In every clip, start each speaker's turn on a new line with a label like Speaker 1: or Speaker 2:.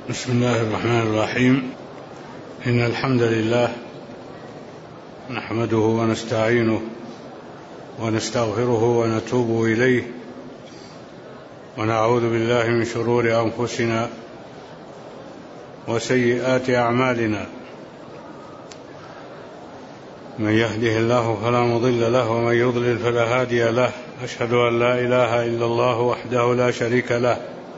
Speaker 1: بسم الله الرحمن الرحيم. إن الحمد لله نحمده ونستعينه ونستغفره ونتوب إليه، ونعوذ بالله من شرور أنفسنا وسيئات أعمالنا. من يهده الله فلا مضل له ومن يضلل فلا هادي له. أشهد أن لا إله إلا الله وحده لا شريك له،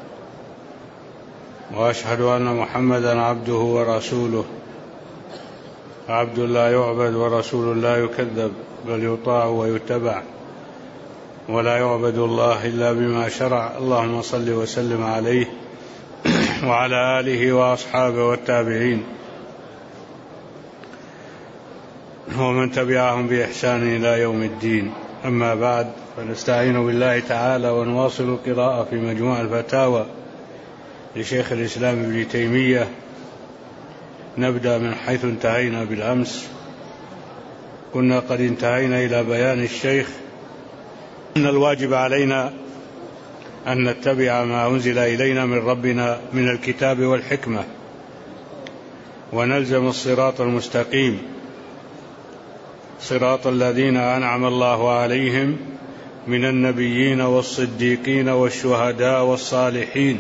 Speaker 1: وأشهد أن محمدا عبده ورسوله، عبد لا يعبد ورسول لا يكذب، بل يطاع ويتبع، ولا يعبد الله إلا بما شرع. اللهم صل وسلم عليه وعلى آله وأصحابه والتابعين ومن تبعهم بإحسان إلى يوم الدين. أما بعد، فنستعين بالله تعالى ونواصل القراءة في مجموع الفتاوى لشيخ الإسلام ابن تيمية. نبدأ من حيث انتهينا بالأمس. كنا قد انتهينا إلى بيان الشيخ أن الواجب علينا أن نتبع ما أنزل إلينا من ربنا من الكتاب والحكمة، ونلزم الصراط المستقيم، صراط الذين أنعم الله عليهم من النبيين والصديقين والشهداء والصالحين،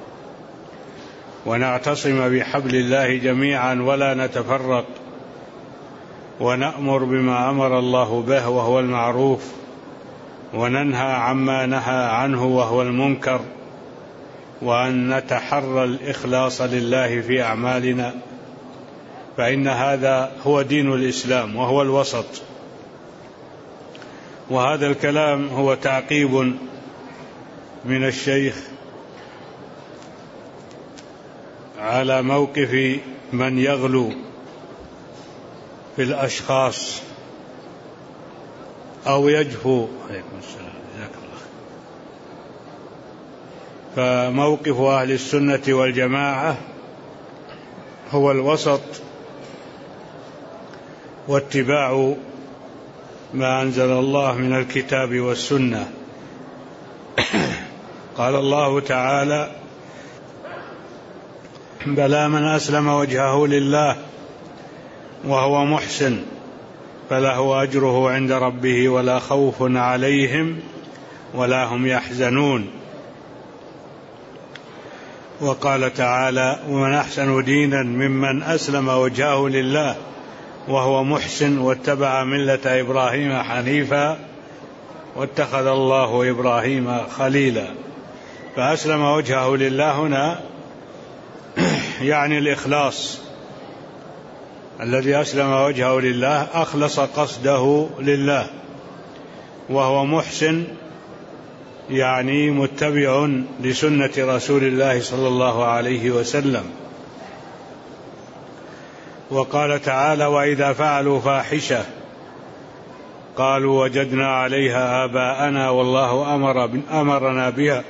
Speaker 1: ونعتصم بحبل الله جميعا ولا نتفرق، ونأمر بما أمر الله به وهو المعروف، وننهى عما نهى عنه وهو المنكر، وأن نتحرى الإخلاص لله في أعمالنا، فإن هذا هو دين الإسلام وهو الوسط. وهذا الكلام هو تعقيب من الشيخ على موقف من يغلو في الأشخاص أو يجفو. عليكم السلام، جزاك الله. فموقف أهل السنة والجماعة هو الوسط، واتباع ما أنزل الله من الكتاب والسنة. قال الله تعالى: بلى من أسلم وجهه لله وهو محسن فله أجره عند ربه ولا خوف عليهم ولا هم يحزنون. وقال تعالى: ومن أحسن دينا ممن أسلم وجهه لله وهو محسن واتبع ملة إبراهيم حنيفا واتخذ الله إبراهيم خليلا. فأسلم وجهه لله هنا يعني الإخلاص. الذي أسلم وجهه لله أخلص قصده لله، وهو محسن يعني متبع لسنة رسول الله صلى الله عليه وسلم. وقال تعالى: وإذا فعلوا فاحشة قالوا وجدنا عليها آباءنا والله أمرنا بها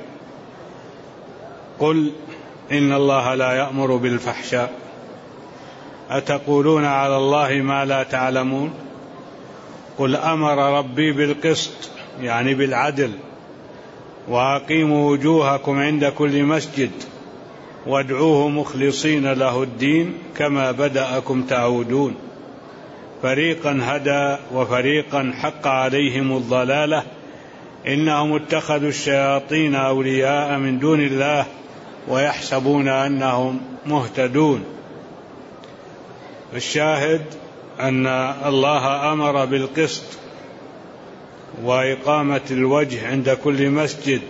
Speaker 1: قل إن الله لا يأمر بالفحشاء أتقولون على الله ما لا تعلمون قل أمر ربي بالقسط يعني بالعدل وأقيموا وجوهكم عند كل مسجد وادعوه مخلصين له الدين كما بدأكم تعودون فريقا هدى وفريقا حق عليهم الضلالة إنهم اتخذوا الشياطين أولياء من دون الله ويحسبون أنهم مهتدون. الشاهد أن الله أمر بالقسط وإقامة الوجه عند كل مسجد،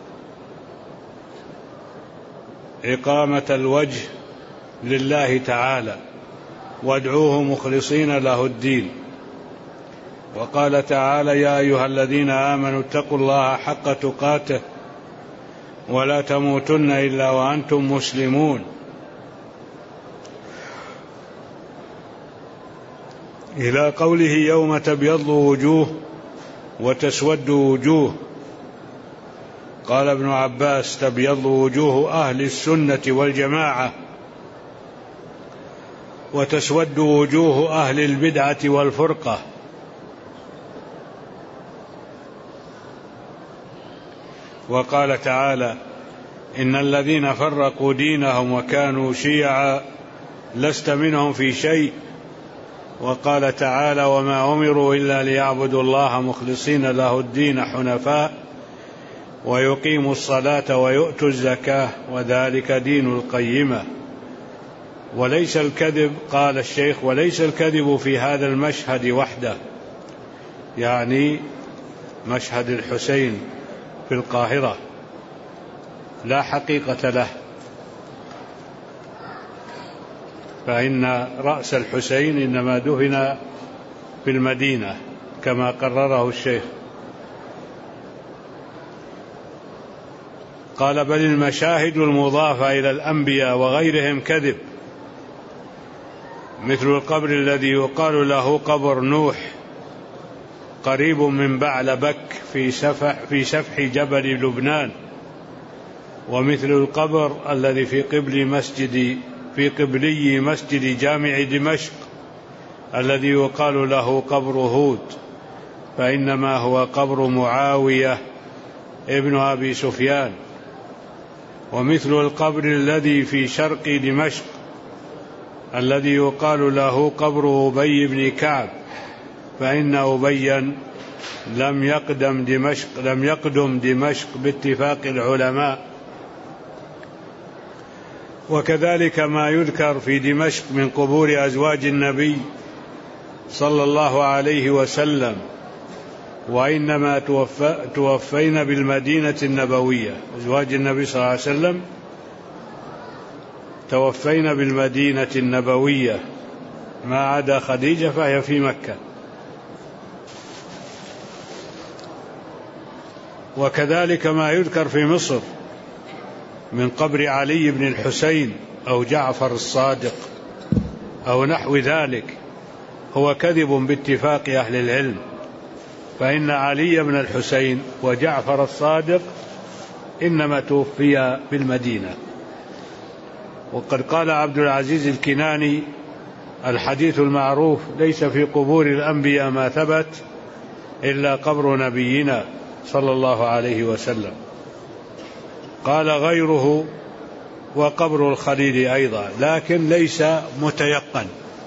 Speaker 1: إقامة الوجه لله تعالى، وادعوه مخلصين له الدين. وقال تعالى: يا أيها الذين آمنوا اتقوا الله حق تقاته ولا تموتن إلا وأنتم مسلمون، إلى قوله: يوم تبيض وجوه وتسود وجوه. قال ابن عباس: تبيض وجوه أهل السنة والجماعة وتسود وجوه أهل البدعة والفرقة. وقال تعالى: إن الذين فرقوا دينهم وكانوا شيعا لست منهم في شيء. وقال تعالى وما أمروا إلا ليعبدوا الله مخلصين له الدين حنفاء ويقيموا الصلاة ويؤتوا الزكاة وذلك دين القيمة. وليس الكذب، قال الشيخ، وليس الكذب في هذا المشهد وحده، يعني مشهد الحسين في القاهرة لا حقيقة له، فإن رأس الحسين إنما دفن في المدينة كما قرره الشيخ. قال بل المشاهد المضافة إلى الأنبياء وغيرهم كذب، مثل القبر الذي يقال له قبر نوح قريب من بعلبك في سفح جبل لبنان، ومثل القبر الذي في قبلي مسجد جامع دمشق الذي يقال له قبر هود، فإنما هو قبر معاوية ابن أبي سفيان. ومثل القبر الذي في شرق دمشق الذي يقال له قبر أبي بن كعب، فإن أبيا لم يقدم دمشق باتفاق العلماء. وكذلك ما يذكر في دمشق من قبور أزواج النبي صلى الله عليه وسلم، وإنما توفين بالمدينة النبوية، أزواج النبي صلى الله عليه وسلم توفين بالمدينة النبوية، ما عدا خديجة فهي في مكة. وكذلك ما يذكر في مصر من قبر علي بن الحسين أو جعفر الصادق أو نحو ذلك هو كذب باتفاق أهل العلم، فإن علي بن الحسين وجعفر الصادق إنما توفي بالمدينة. وقد قال عبد العزيز الكناني الحديث المعروف ليس في قبور الأنبياء ما ثبت إلا قبر نبينا صلى الله عليه وسلم. قال غيره وقبر الخليل أيضا، لكن ليس متيقن،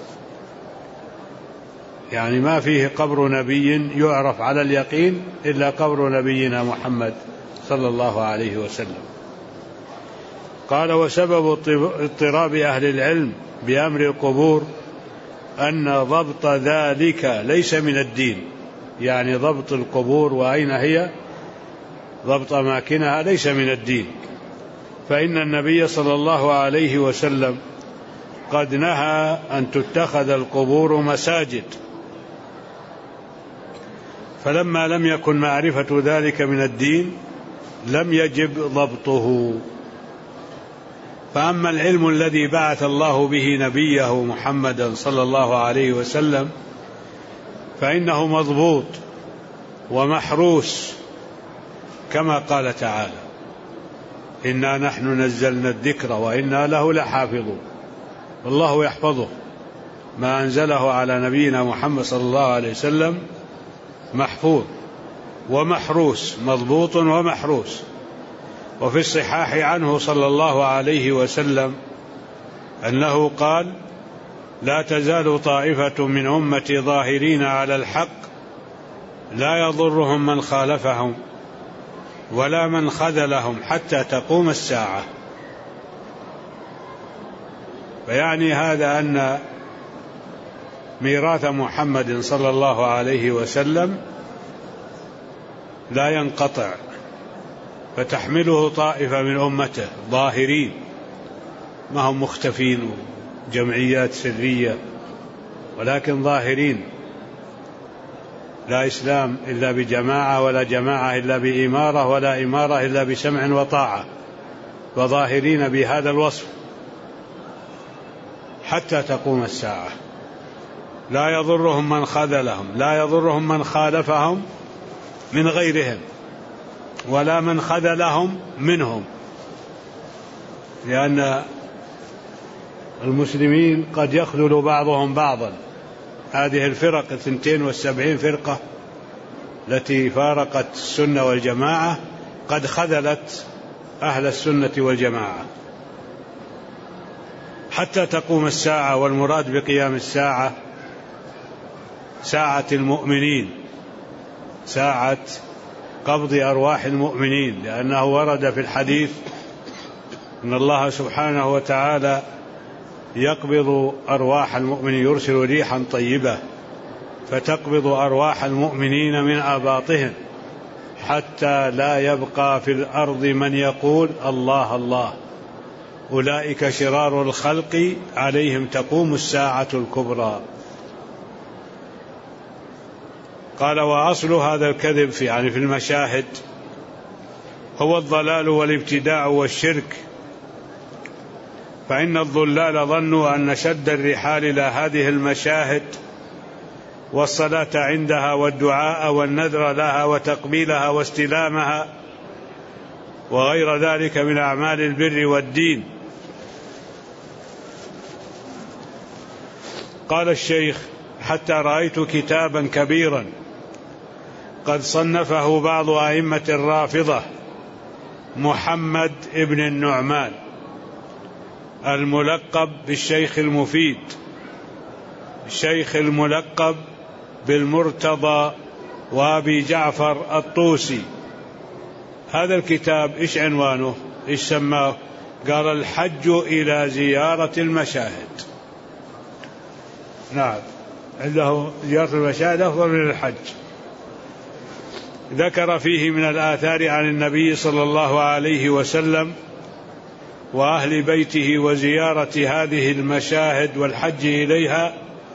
Speaker 1: يعني ما فيه قبر نبي يعرف على اليقين إلا قبر نبينا محمد صلى الله عليه وسلم. قال وسبب اضطراب أهل العلم بأمر القبور أن ضبط ذلك ليس من الدين، يعني ضبط القبور وأين هي، ضبط أماكنها ليس من الدين، فإن النبي صلى الله عليه وسلم قد نهى أن تتخذ القبور مساجد، فلما لم يكن معرفة ذلك من الدين لم يجب ضبطه. فأما العلم الذي بعث الله به نبيه محمدا صلى الله عليه وسلم فإنه مضبوط ومحروس، كما قال تعالى إنا نحن نزلنا الذكر وإنا له لحافظون، والله يحفظه. ما أنزله على نبينا محمد صلى الله عليه وسلم محفوظ ومحروس، مضبوط ومحروس. وفي الصحاح عنه صلى الله عليه وسلم أنه قال لا تزال طائفة من أمتي ظاهرين على الحق لا يضرهم من خالفهم ولا من خذلهم حتى تقوم الساعة. فيعني هذا أن ميراث محمد صلى الله عليه وسلم لا ينقطع، فتحمله طائفة من أمته ظاهرين، ما هم مختفين جمعيات سرية، ولكن ظاهرين. لا إسلام إلا بجماعة، ولا جماعة إلا بإمارة، ولا إمارة إلا بسمع وطاعة، وظاهرين بهذا الوصف حتى تقوم الساعة. لا يضرهم من خذلهم، لا يضرهم من خالفهم من غيرهم، ولا من خذلهم منهم، لأن المسلمين قد يخذل بعضهم بعضا. هذه الفرق 72 فرقة التي فارقت السنة والجماعة قد خذلت أهل السنة والجماعة حتى تقوم الساعة. والمراد بقيام الساعة ساعة المؤمنين، ساعة قبض أرواح المؤمنين، لأنه ورد في الحديث أن الله سبحانه وتعالى يقبض أرواح المؤمنين، يرسل ريحا طيبة فتقبض أرواح المؤمنين من آباطهم حتى لا يبقى في الأرض من يقول الله الله، أولئك شرار الخلق عليهم تقوم الساعة الكبرى. قال: وأصل هذا الكذب في المشاهد هو الضلال والابتداع والشرك، فإن الضلال ظنوا أن شد الرحال إلى هذه المشاهد والصلاة عندها والدعاء والنذر لها وتقبيلها واستلامها وغير ذلك من أعمال البر والدين. قال الشيخ: حتى رأيت كتابا كبيرا قد صنفه بعض أئمة الرافضة، محمد ابن النعمان الملقب بالشيخ المفيد، الشيخ الملقب بالمرتضى وأبي جعفر الطوسي. هذا الكتاب إيش عنوانه؟ إيش سماه؟ قال: الحج إلى زيارة المشاهد. نعم، عنده زيارة المشاهد أفضل من الحج. ذكر فيه من الآثار عن النبي صلى الله عليه وسلم وأهل بيته وزيارة هذه المشاهد والحج إليها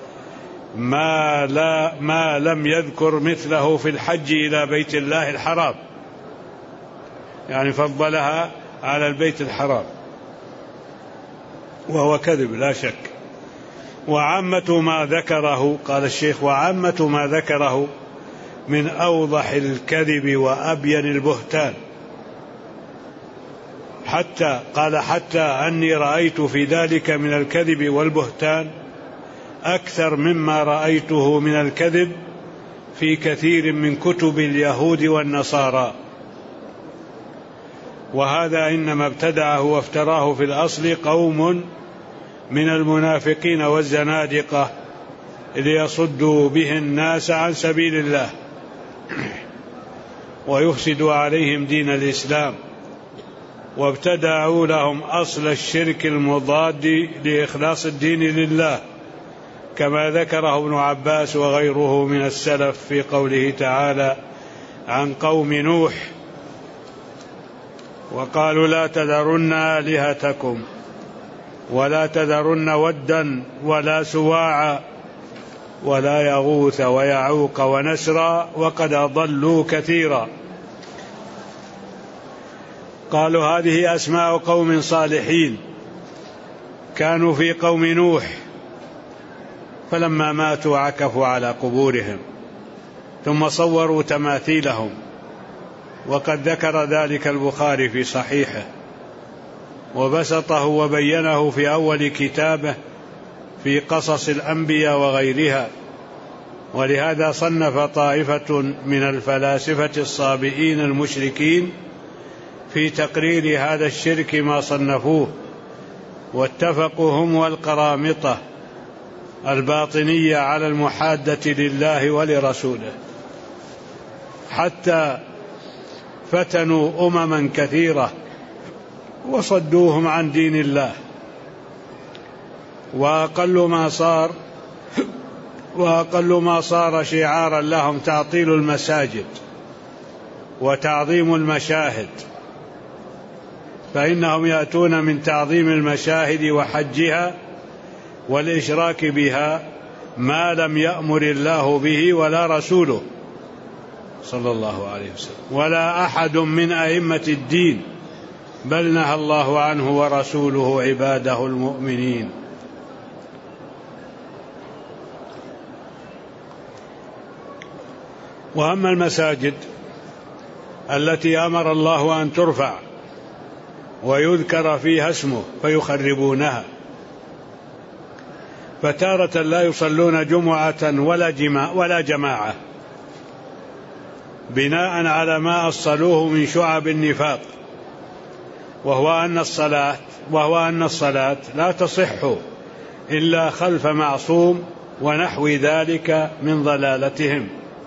Speaker 1: ما لم يذكر مثله في الحج إلى بيت الله الحرام، يعني فضلها على البيت الحرام، وهو كذب لا شك. وعامة ما ذكره، قال الشيخ: وعامة ما ذكره من أوضح الكذب وأبين البهتان، حتى أني رأيت في ذلك من الكذب والبهتان أكثر مما رأيته من الكذب في كثير من كتب اليهود والنصارى. وهذا إنما ابتدعه وافتراه في الأصل قوم من المنافقين والزنادقة ليصدوا به الناس عن سبيل الله ويفسدوا عليهم دين الإسلام، وابتدعوا لهم أصل الشرك المضاد لإخلاص الدين لله، كما ذكره ابن عباس وغيره من السلف في قوله تعالى عن قوم نوح: وقالوا لا تذرن آلهتكم ولا تذرن ودا ولا سواعا ولا يغوث ويعوق ونسرا وقد أضلوا كثيرا. قالوا هذه أسماء قوم صالحين كانوا في قوم نوح، فلما ماتوا عكفوا على قبورهم ثم صوروا تماثيلهم، وقد ذكر ذلك البخاري في صحيحه وبسطه وبينه في أول كتابه في قصص الأنبياء وغيرها. ولهذا صنف طائفة من الفلاسفة الصابئين المشركين في تقرير هذا الشرك ما صنفوه، واتفقوا هم والقرامطة الباطنية على المحادة لله ولرسوله، حتى فتنوا أمما كثيرة وصدوهم عن دين الله. وأقل ما صار شعارا لهم تعطيل المساجد وتعظيم المشاهد، فإنهم يأتون من تعظيم المشاهد وحجها والإشراك بها ما لم يأمر الله به ولا رسوله صلى الله عليه وسلم ولا أحد من أئمة الدين، بل نهى الله عنه ورسوله عباده المؤمنين. وأما المساجد التي أمر الله أن ترفع ويذكر فيها اسمه فيخربونها، فتارة لا يصلون جمعة ولا جماعة بناء على ما أصلوه من شعب النفاق، وهو أن الصلاة لا تصح إلا خلف معصوم ونحو ذلك من ضلالتهم.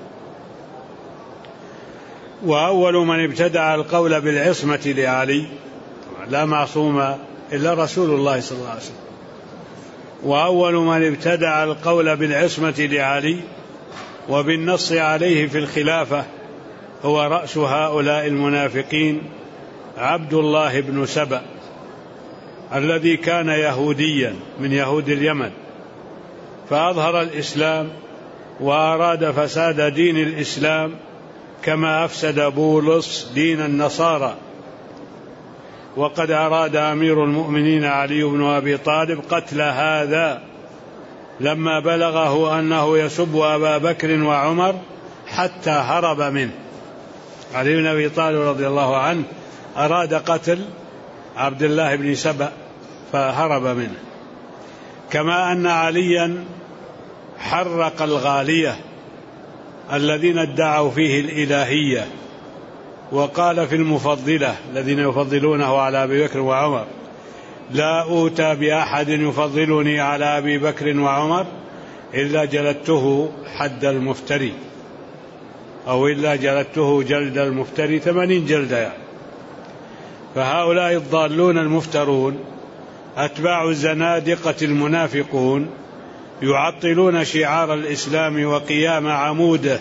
Speaker 1: وأول من ابتدع القول بالعصمة لعلي، لا معصوم إلا رسول الله صلى الله عليه وسلم، وأول من ابتدع القول بالعصمة لعلي وبالنص عليه في الخلافة هو رأس هؤلاء المنافقين عبد الله بن سبأ، الذي كان يهوديا من يهود اليمن، فأظهر الإسلام وأراد فساد دين الإسلام كما أفسد بولس دين النصارى. وقد أراد أمير المؤمنين علي بن أبي طالب قتل هذا لما بلغه أنه يسب أبا بكر وعمر حتى هرب منه. علي بن أبي طالب رضي الله عنه أراد قتل عبد الله بن سبأ فهرب منه. كما أن عليا حرق الغالية الذين ادعوا فيه الإلهية، وقال في المفضلة الذين يفضلونه على أبي بكر وعمر: لا أوتى بأحد يفضلني على أبي بكر وعمر إلا جلدته حد المفتري، أو إلا جلدته جلد المفتري 80 جلدة يعني. فهؤلاء الضالون المفترون أتباع الزنادقة المنافقون يعطلون شعار الإسلام وقيام عموده،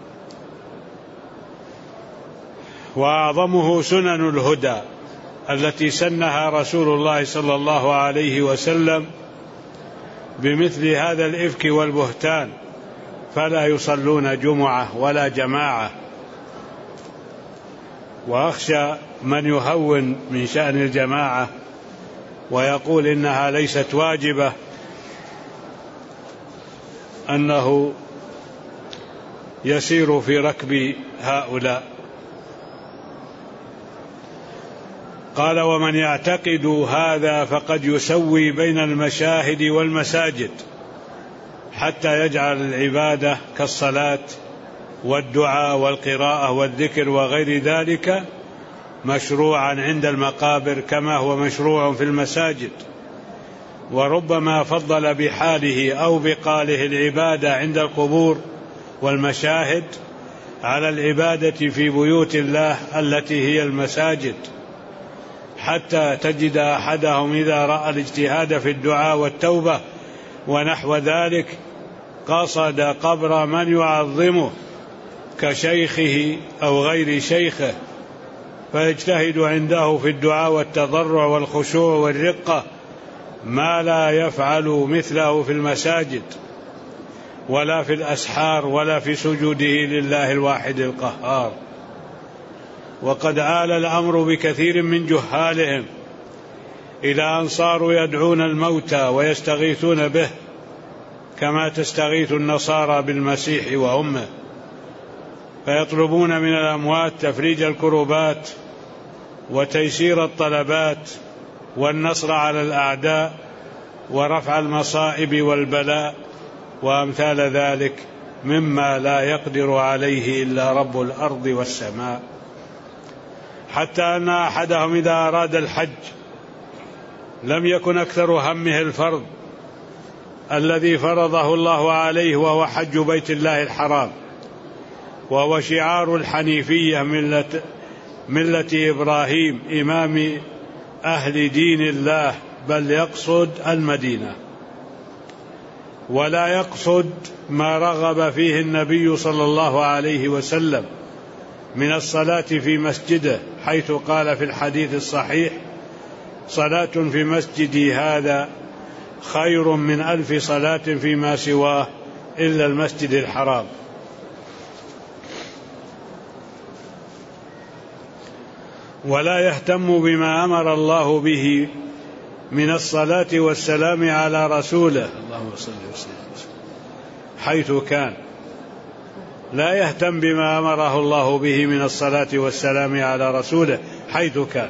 Speaker 1: وأعظمه سنن الهدى التي سنها رسول الله صلى الله عليه وسلم بمثل هذا الإفك والبهتان، فلا يصلون جمعة ولا جماعة. وأخشى من يهون من شأن الجماعة ويقول إنها ليست واجبة أنه يسير في ركب هؤلاء. قال: ومن يعتقد هذا فقد يسوي بين المشاهد والمساجد حتى يجعل العبادة كالصلاة والدعاء والقراءة والذكر وغير ذلك مشروعا عند المقابر كما هو مشروع في المساجد، وربما فضل بحاله أو بقاله العبادة عند القبور والمشاهد على العبادة في بيوت الله التي هي المساجد، حتى تجد أحدهم إذا رأى الاجتهاد في الدعاء والتوبة ونحو ذلك قصد قبر من يعظمه كشيخه أو غير شيخه، فيجتهد عنده في الدعاء والتضرع والخشوع والرقة ما لا يفعل مثله في المساجد ولا في الأسحار ولا في سجوده لله الواحد القهار. وقد آل الأمر بكثير من جهالهم إلى أن صاروا يدعون الموتى ويستغيثون به كما تستغيث النصارى بالمسيح وأمه، فيطلبون من الأموات تفريج الكربات وتيسير الطلبات والنصر على الأعداء ورفع المصائب والبلاء وأمثال ذلك مما لا يقدر عليه إلا رب الأرض والسماء. حتى أن أحدهم إذا أراد الحج لم يكن أكثر همه الفرض الذي فرضه الله عليه، وهو حج بيت الله الحرام، وهو شعار الحنيفية ملة إبراهيم إمام أهل دين الله، بل يقصد المدينة ولا يقصد ما رغب فيه النبي صلى الله عليه وسلم من الصلاة في مسجده، حيث قال في الحديث الصحيح: صلاة في مسجدي هذا خير من 1000 صلاة فيما سواه إلا المسجد الحرام. ولا يهتم بما أمر الله به من الصلاة والسلام على رسوله، اللهم صل وسلم، حيث كان، لا يهتم بما أمره الله به من الصلاة والسلام على رسوله حيث كان،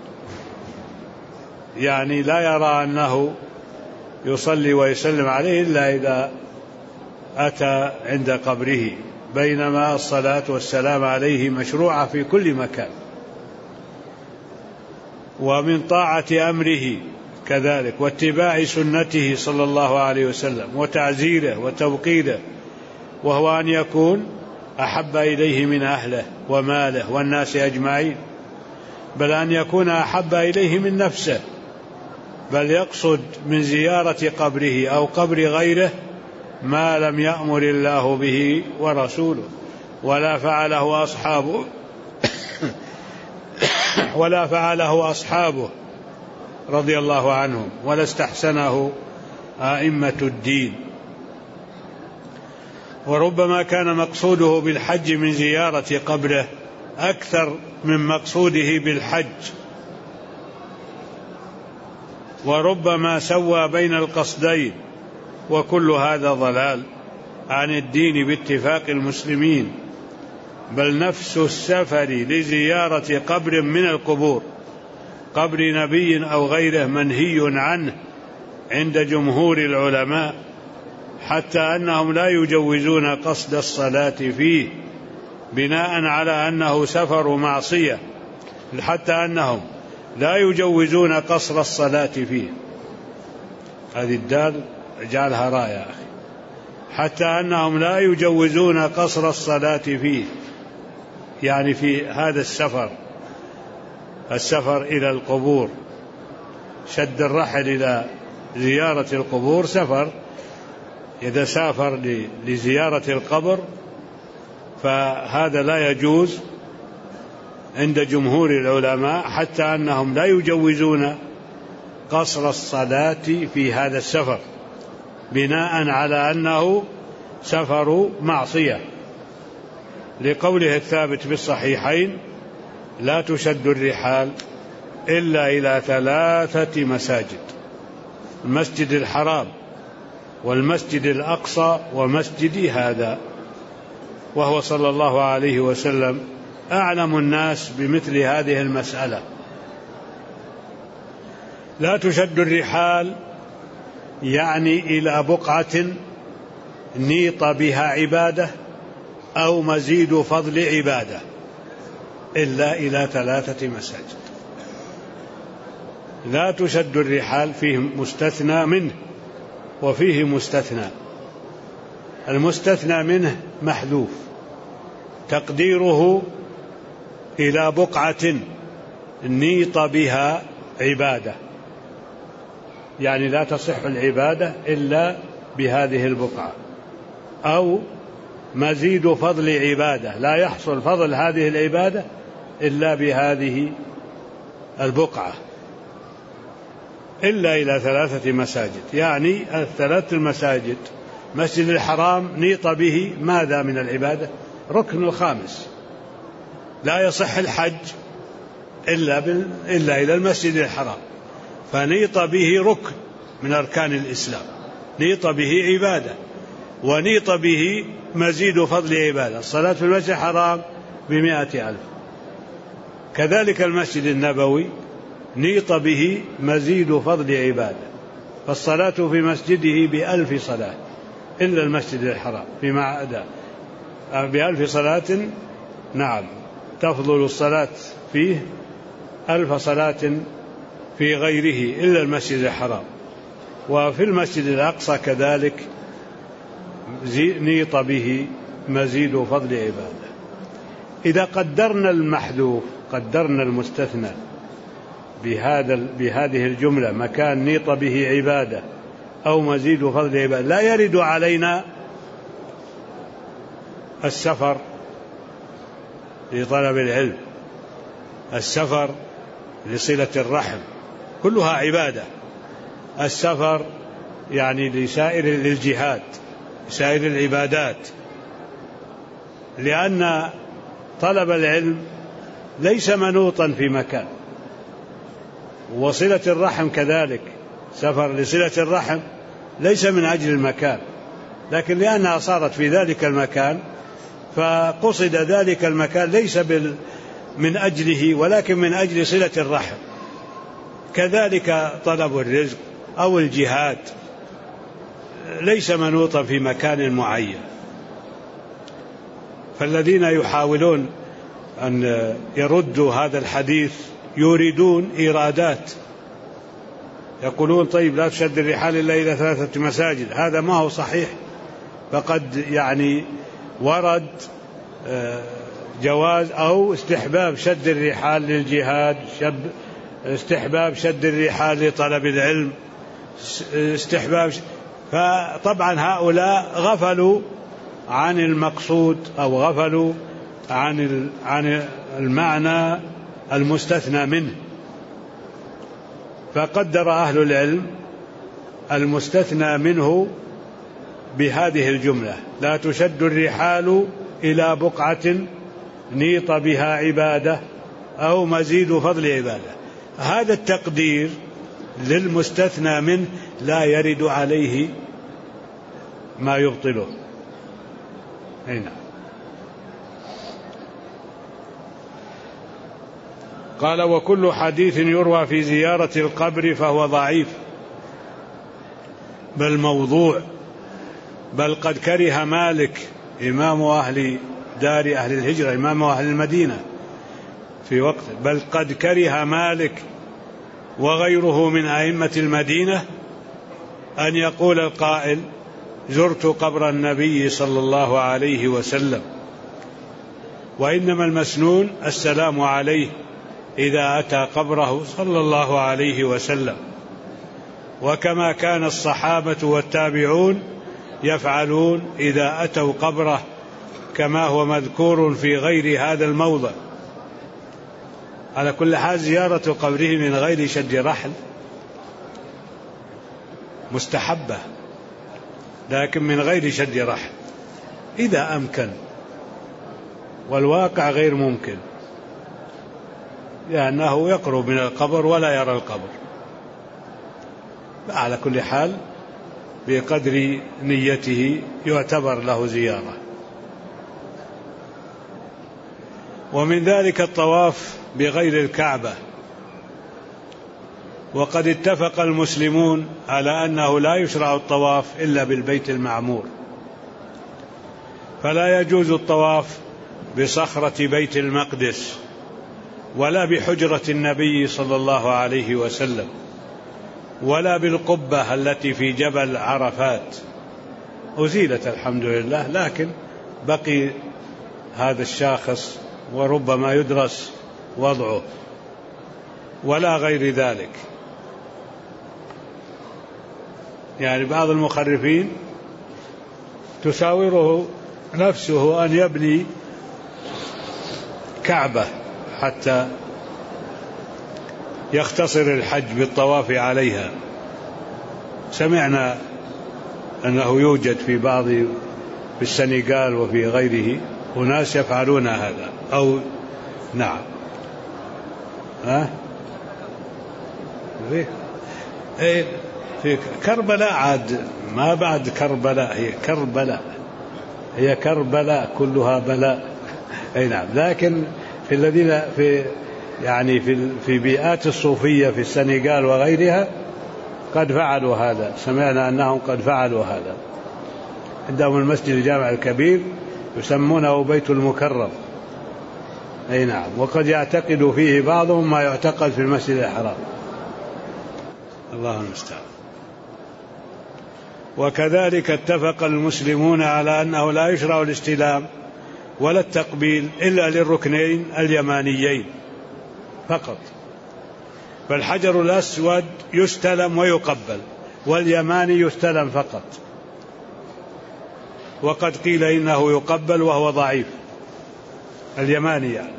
Speaker 1: يعني لا يرى أنه يصلي ويسلم عليه إلا إذا أتى عند قبره، بينما الصلاة والسلام عليه مشروعة في كل مكان. ومن طاعة أمره كذلك، واتباع سنته صلى الله عليه وسلم، وتعزيره وتوقيده، وهو أن يكون أحب إليه من أهله وماله والناس أجمعين، بل أن يكون أحب إليه من نفسه، بل يقصد من زيارة قبره أو قبر غيره ما لم يأمر الله به ورسوله ولا فعله أصحابه رضي الله عنهم، ولا استحسنه أئمة الدين. وربما كان مقصوده بالحج من زيارة قبره أكثر من مقصوده بالحج، وربما سوى بين القصدين، وكل هذا ضلال عن الدين باتفاق المسلمين. بل نفس السفر لزيارة قبر من القبور، قبر نبي أو غيره، منهي عنه عند جمهور العلماء، حتى أنهم لا يجوزون قصد الصلاة فيه بناء على أنه سفر معصية، حتى أنهم لا يجوزون قصر الصلاة فيه. هذه الدال اجعلها راء يا أخي. حتى أنهم لا يجوزون قصر الصلاة فيه، يعني في هذا السفر إلى القبور، شد الرحل إلى زيارة القبور سفر. إذا سافر لزيارة القبر فهذا لا يجوز عند جمهور العلماء، حتى أنهم لا يجوزون قصر الصلاة في هذا السفر بناء على أنه سفر معصية، لقوله الثابت في الصحيحين: لا تشد الرحال إلا إلى 3 مساجد: المسجد الحرام، والمسجد الأقصى، ومسجدي هذا. وهو صلى الله عليه وسلم أعلم الناس بمثل هذه المسألة. لا تشد الرحال يعني إلى بقعة نيط بها عبادة أو مزيد فضل عبادة إلا إلى 3 مساجد. لا تشد الرحال فيه مستثنى منه وفيه مستثنى. المستثنى منه محذوف، تقديره إلى بقعة نيط بها عبادة، يعني لا تصح العبادة إلا بهذه البقعة، أو مزيد فضل عبادة، لا يحصل فضل هذه العبادة إلا بهذه البقعة، إلا إلى 3 مساجد. يعني 3 المساجد: مسجد الحرام نيط به ماذا من العبادة؟ ركن الخامس، لا يصح الحج إلا إلى المسجد الحرام، فنيط به ركن من أركان الإسلام، نيط به عبادة، ونيط به مزيد فضل عبادة. الصلاة في المسجد الحرام ب100,000. كذلك المسجد النبوي نيط به مزيد فضل عبادة، فالصلاة في مسجده ب1000 صلاة، إلا المسجد الحرام فيما عدا ب1000 صلاة. نعم، تفضل الصلاة فيه 1000 صلاة في غيره إلا المسجد الحرام. وفي المسجد الأقصى كذلك نيط به مزيد فضل عبادة. إذا قدرنا المحذوف، قدرنا المستثنى بهذه الجملة: مكان نيط به عبادة أو مزيد فضل عبادة، لا يرد علينا السفر لطلب العلم، السفر لصلة الرحم، كلها عبادة. السفر يعني للجهاد، سائر العبادات، لأن طلب العلم ليس منوطا في مكان، وصلة الرحم كذلك، سفر لصلة الرحم ليس من أجل المكان، لكن لأنها صارت في ذلك المكان فقصد ذلك المكان ليس من أجله ولكن من أجل صلة الرحم. كذلك طلب الرزق أو الجهاد ليس منوطا في مكان معين. فالذين يحاولون أن يردوا هذا الحديث يريدون إيرادات، يقولون طيب لا تشد الرحال إلا إلى 3 مساجد. هذا ما هو صحيح، فقد يعني ورد جواز أو استحباب شد الرحال للجهاد، استحباب شد الرحال لطلب العلم، استحباب. فطبعا هؤلاء غفلوا عن المقصود أو غفلوا عن المعنى المستثنى منه. فقدر أهل العلم المستثنى منه بهذه الجملة: لا تشد الرحال إلى بقعة نيط بها عبادة أو مزيد فضل عبادة. هذا التقدير للمستثنى منه لا يرد عليه ما يبطله. هنا قال: وكل حديث يروى في زيارة القبر فهو ضعيف بل موضوع، بل قد كره مالك إمام أهل دار أهل الهجرة، إمام أهل المدينة في وقت، بل قد كره مالك وغيره من أئمة المدينة أن يقول القائل: زرت قبر النبي صلى الله عليه وسلم، وإنما المسنون السلام عليه إذا أتى قبره صلى الله عليه وسلم، وكما كان الصحابة والتابعون يفعلون إذا أتوا قبره، كما هو مذكور في غير هذا الموضع. على كل حال زيارة قبره من غير شد رحل مستحبة، لكن من غير شد رحل إذا أمكن، والواقع غير ممكن لأنه يقرب من القبر ولا يرى القبر. على كل حال بقدر نيته يعتبر له زيارة. ومن ذلك الطواف بغير الكعبة، وقد اتفق المسلمون على أنه لا يشرع الطواف إلا بالبيت المعمور، فلا يجوز الطواف بصخرة بيت المقدس ولا بحجرة النبي صلى الله عليه وسلم ولا بالقبة التي في جبل عرفات، أزيلت الحمد لله، لكن بقي هذا الشاخص وربما يدرس وضعه، ولا غير ذلك. يعني بعض المخرفين تساوره نفسه أن يبني كعبة حتى يختصر الحج بالطواف عليها. سمعنا أنه يوجد في بعض في السنغال وفي غيره أناس يفعلون هذا، أو نعم في كربلاء، عاد ما بعد كربلاء، هي كربلاء، هي كربلاء كلها بلاء. أي نعم، لكن في الذين يعني في بيئات الصوفية في السنغال وغيرها قد فعلوا هذا، سمعنا أنهم قد فعلوا هذا. عندهم المسجد الجامع الكبير يسمونه بيت المكرم. أي نعم، وقد يعتقد فيه بعضهم ما يعتقد في المسجد الحرام، الله المستعان. وكذلك اتفق المسلمون على أنه لا يشرع الاستلام ولا التقبيل إلا للركنين اليمانيين فقط، فالحجر الأسود يستلم ويقبل، واليماني يستلم فقط. وقد قيل إنه يقبل وهو ضعيف، اليماني يعني.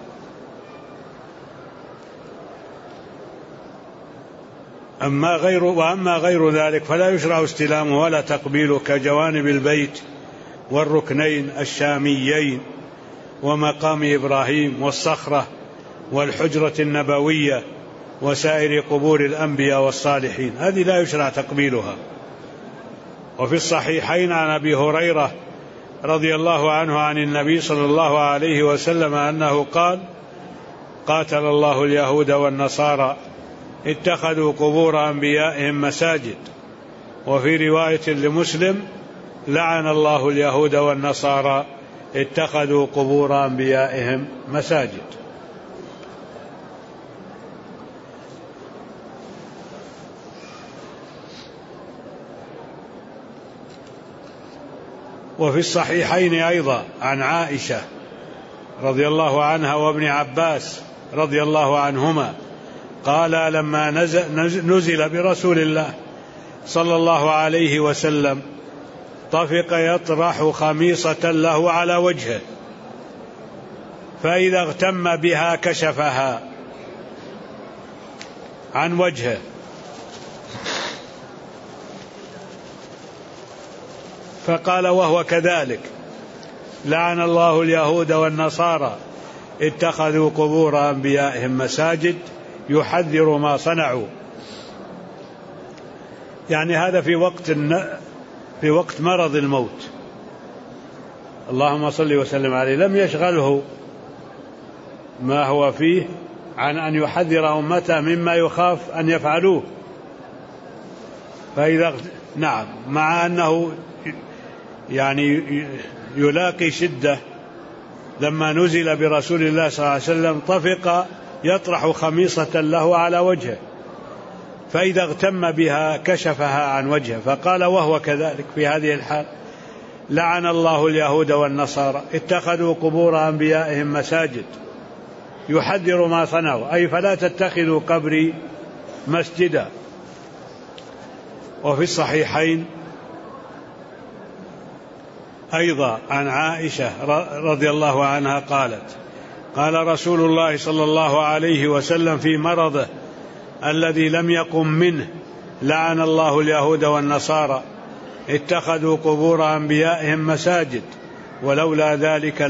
Speaker 1: وأما غير ذلك فلا يشرع استلامه ولا تقبيله، كجوانب البيت والركنين الشاميين ومقام إبراهيم والصخرة والحجرة النبوية وسائر قبور الأنبياء والصالحين، هذه لا يشرع تقبيلها. وفي الصحيحين عن أبي هريرة رضي الله عنه عن النبي صلى الله عليه وسلم أنه قال: قاتل الله اليهود والنصارى اتخذوا قبور أنبيائهم مساجد. وفي رواية لمسلم: لعن الله اليهود والنصارى اتخذوا قبور أنبيائهم مساجد. وفي الصحيحين أيضا عن عائشة رضي الله عنها وابن عباس رضي الله عنهما قال لما نزل برسول الله صلى الله عليه وسلم طفق يطرح خميصة له على وجهه، فإذا اغتم بها كشفها عن وجهه، فقال وهو كذلك لعن الله اليهود والنصارى اتخذوا قبور أنبيائهم مساجد يحذر ما صنعوا. يعني هذا في وقت مرض الموت، اللهم صل وسلم عليه، لم يشغله ما هو فيه عن أن يحذر أمته مما يخاف أن يفعلوه. نعم، مع أنه يعني يلاقي شدة، لما نزل برسول الله صلى الله عليه وسلم طفق يطرح خميصة له على وجهه، فإذا اغتم بها كشفها عن وجهه، فقال وهو كذلك في هذه الحال لعن الله اليهود والنصارى اتخذوا قبور أنبيائهم مساجد يحذر ما صنعوا، أي فلا تتخذوا قبري مسجدا. وفي الصحيحين أيضا عن عائشة رضي الله عنها قالت قال رسول الله صلى الله عليه وسلم في مرضه الذي لم يقم منه لعن الله اليهود والنصارى اتخذوا قبور أنبيائهم مساجد ولولا ذلك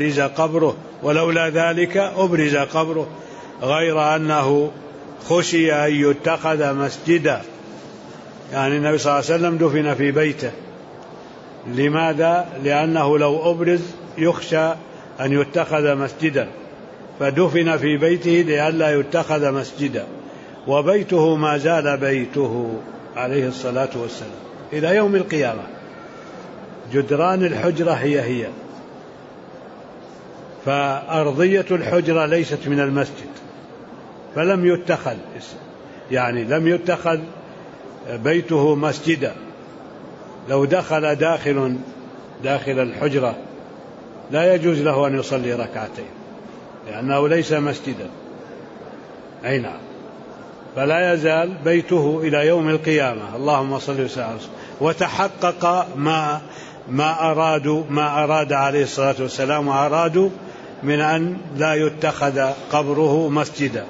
Speaker 1: أبرز قبره غير أنه خشي أن يتخذ مسجدا. يعني النبي صلى الله عليه وسلم دفن في بيته، لماذا؟ لأنه لو أبرز يخشى أن يتخذ مسجدا، فدفن في بيته لئلا يتخذ مسجدا، وبيته ما زال بيته عليه الصلاة والسلام إلى يوم القيامة. جدران الحجرة هي فأرضية الحجرة ليست من المسجد، فلم يتخذ بيته مسجدا. لو دخل داخل الحجرة لا يجوز له أن يصلي ركعتين لأنه ليس مسجدا. أي نعم، فلا يزال بيته إلى يوم القيامة. اللهم صل وسلم. وتحقق ما أراد عليه الصلاة والسلام، وأرادوا من أن لا يتخذ قبره مسجدا.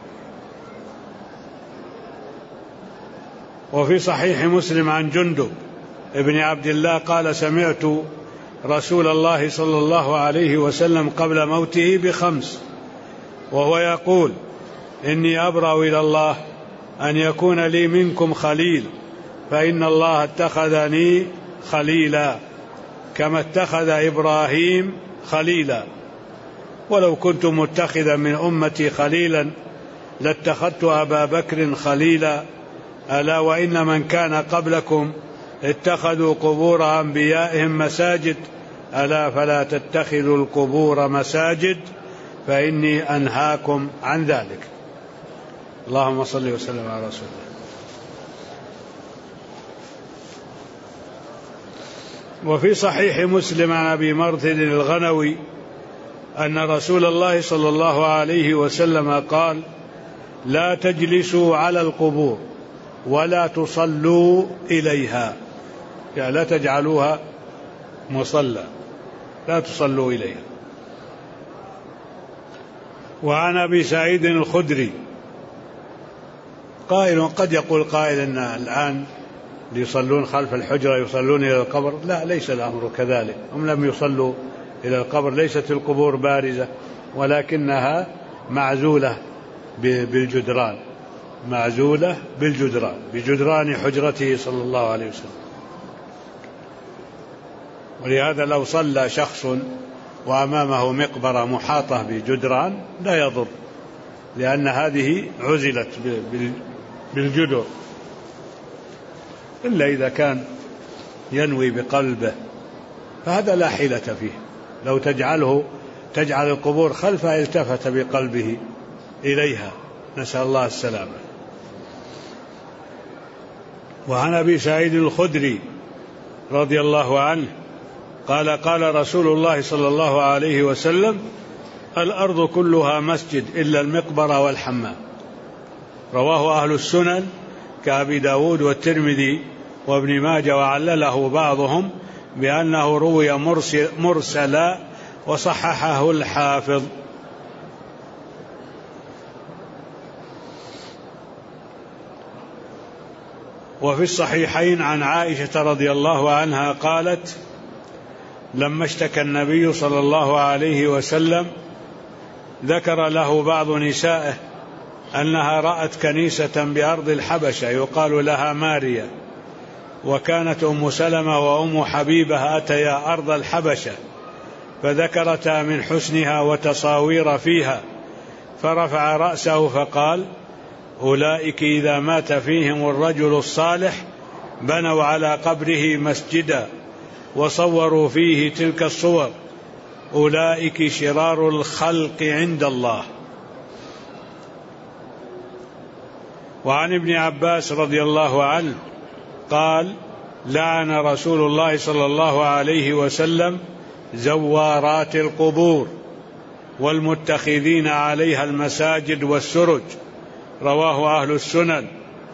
Speaker 1: وفي صحيح مسلم عن جندب ابن عبد الله قال سمعت رسول الله صلى الله عليه وسلم قبل موته ب5 وهو يقول إني أبرأ إلى الله أن يكون لي منكم خليل، فإن الله اتخذني خليلا كما اتخذ إبراهيم خليلا، ولو كنت متخذا من أمتي خليلا لاتخذت أبا بكر خليلا، ألا وإن من كان قبلكم اتخذوا قبور أنبيائهم مساجد، ألا فلا تتخذوا القبور مساجد فإني أنهاكم عن ذلك. اللهم صل وسلم على رسول الله. وفي صحيح مسلم عن أبي مرثد الغنوي أن رسول الله صلى الله عليه وسلم قال لا تجلسوا على القبور ولا تصلوا إليها، يعني لا تجعلوها مصلى، لا تصلوا إليها. وعن أبي سعيد الخدري قائل، قد يقول قائل أن الآن يصلون خلف الحجرة يصلون إلى القبر، لا، ليس الأمر كذلك، هم لم يصلوا إلى القبر، ليست القبور بارزة ولكنها معزولة بالجدران، معزولة بالجدران، بجدران حجرته صلى الله عليه وسلم. ولهذا لو صلى شخص وأمامه مقبرة محاطة بجدران لا يضر، لأن هذه عزلت بالجدر، إلا إذا كان ينوي بقلبه فهذا لا حيلة فيه. لو تجعل القبور خلفها التفت بقلبه إليها، نسأل الله السلامة. وعن أبي سعيد الخدري رضي الله عنه قال قال رسول الله صلى الله عليه وسلم: الأرض كلها مسجد إلا المقبرة والحمام. رواه أهل السنن كأبي داود والترمذي وابن ماجه، وعلله بعضهم بأنه روي مرسلا وصححه الحافظ. وفي الصحيحين عن عائشة رضي الله عنها قالت: لما اشتكى النبي صلى الله عليه وسلم ذكر له بعض نسائه أنها رأت كنيسة بأرض الحبشة يقال لها ماريا، وكانت أم سلمة وأم حبيبة أتيا أرض الحبشة فذكرتا من حسنها وتصاوير فيها، فرفع رأسه فقال: أولئك إذا مات فيهم الرجل الصالح بنوا على قبره مسجدا وصوروا فيه تلك الصور، أولئك شرار الخلق عند الله. وعن ابن عباس رضي الله عنه قال: لعن رسول الله صلى الله عليه وسلم زوارات القبور والمتخذين عليها المساجد والسرج. رواه أهل السنن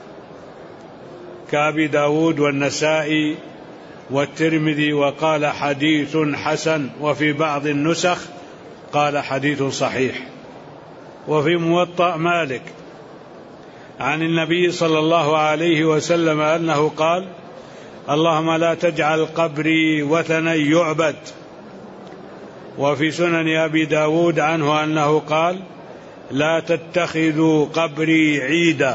Speaker 1: كأبي داود والنسائي والترمذي، وقال حديث حسن، وفي بعض النسخ قال حديث صحيح. وفي موطأ مالك عن النبي صلى الله عليه وسلم أنه قال: اللهم لا تجعل قبري وثنا يعبد. وفي سنن أبي داود عنه أنه قال: لا تتخذوا قبري عيدا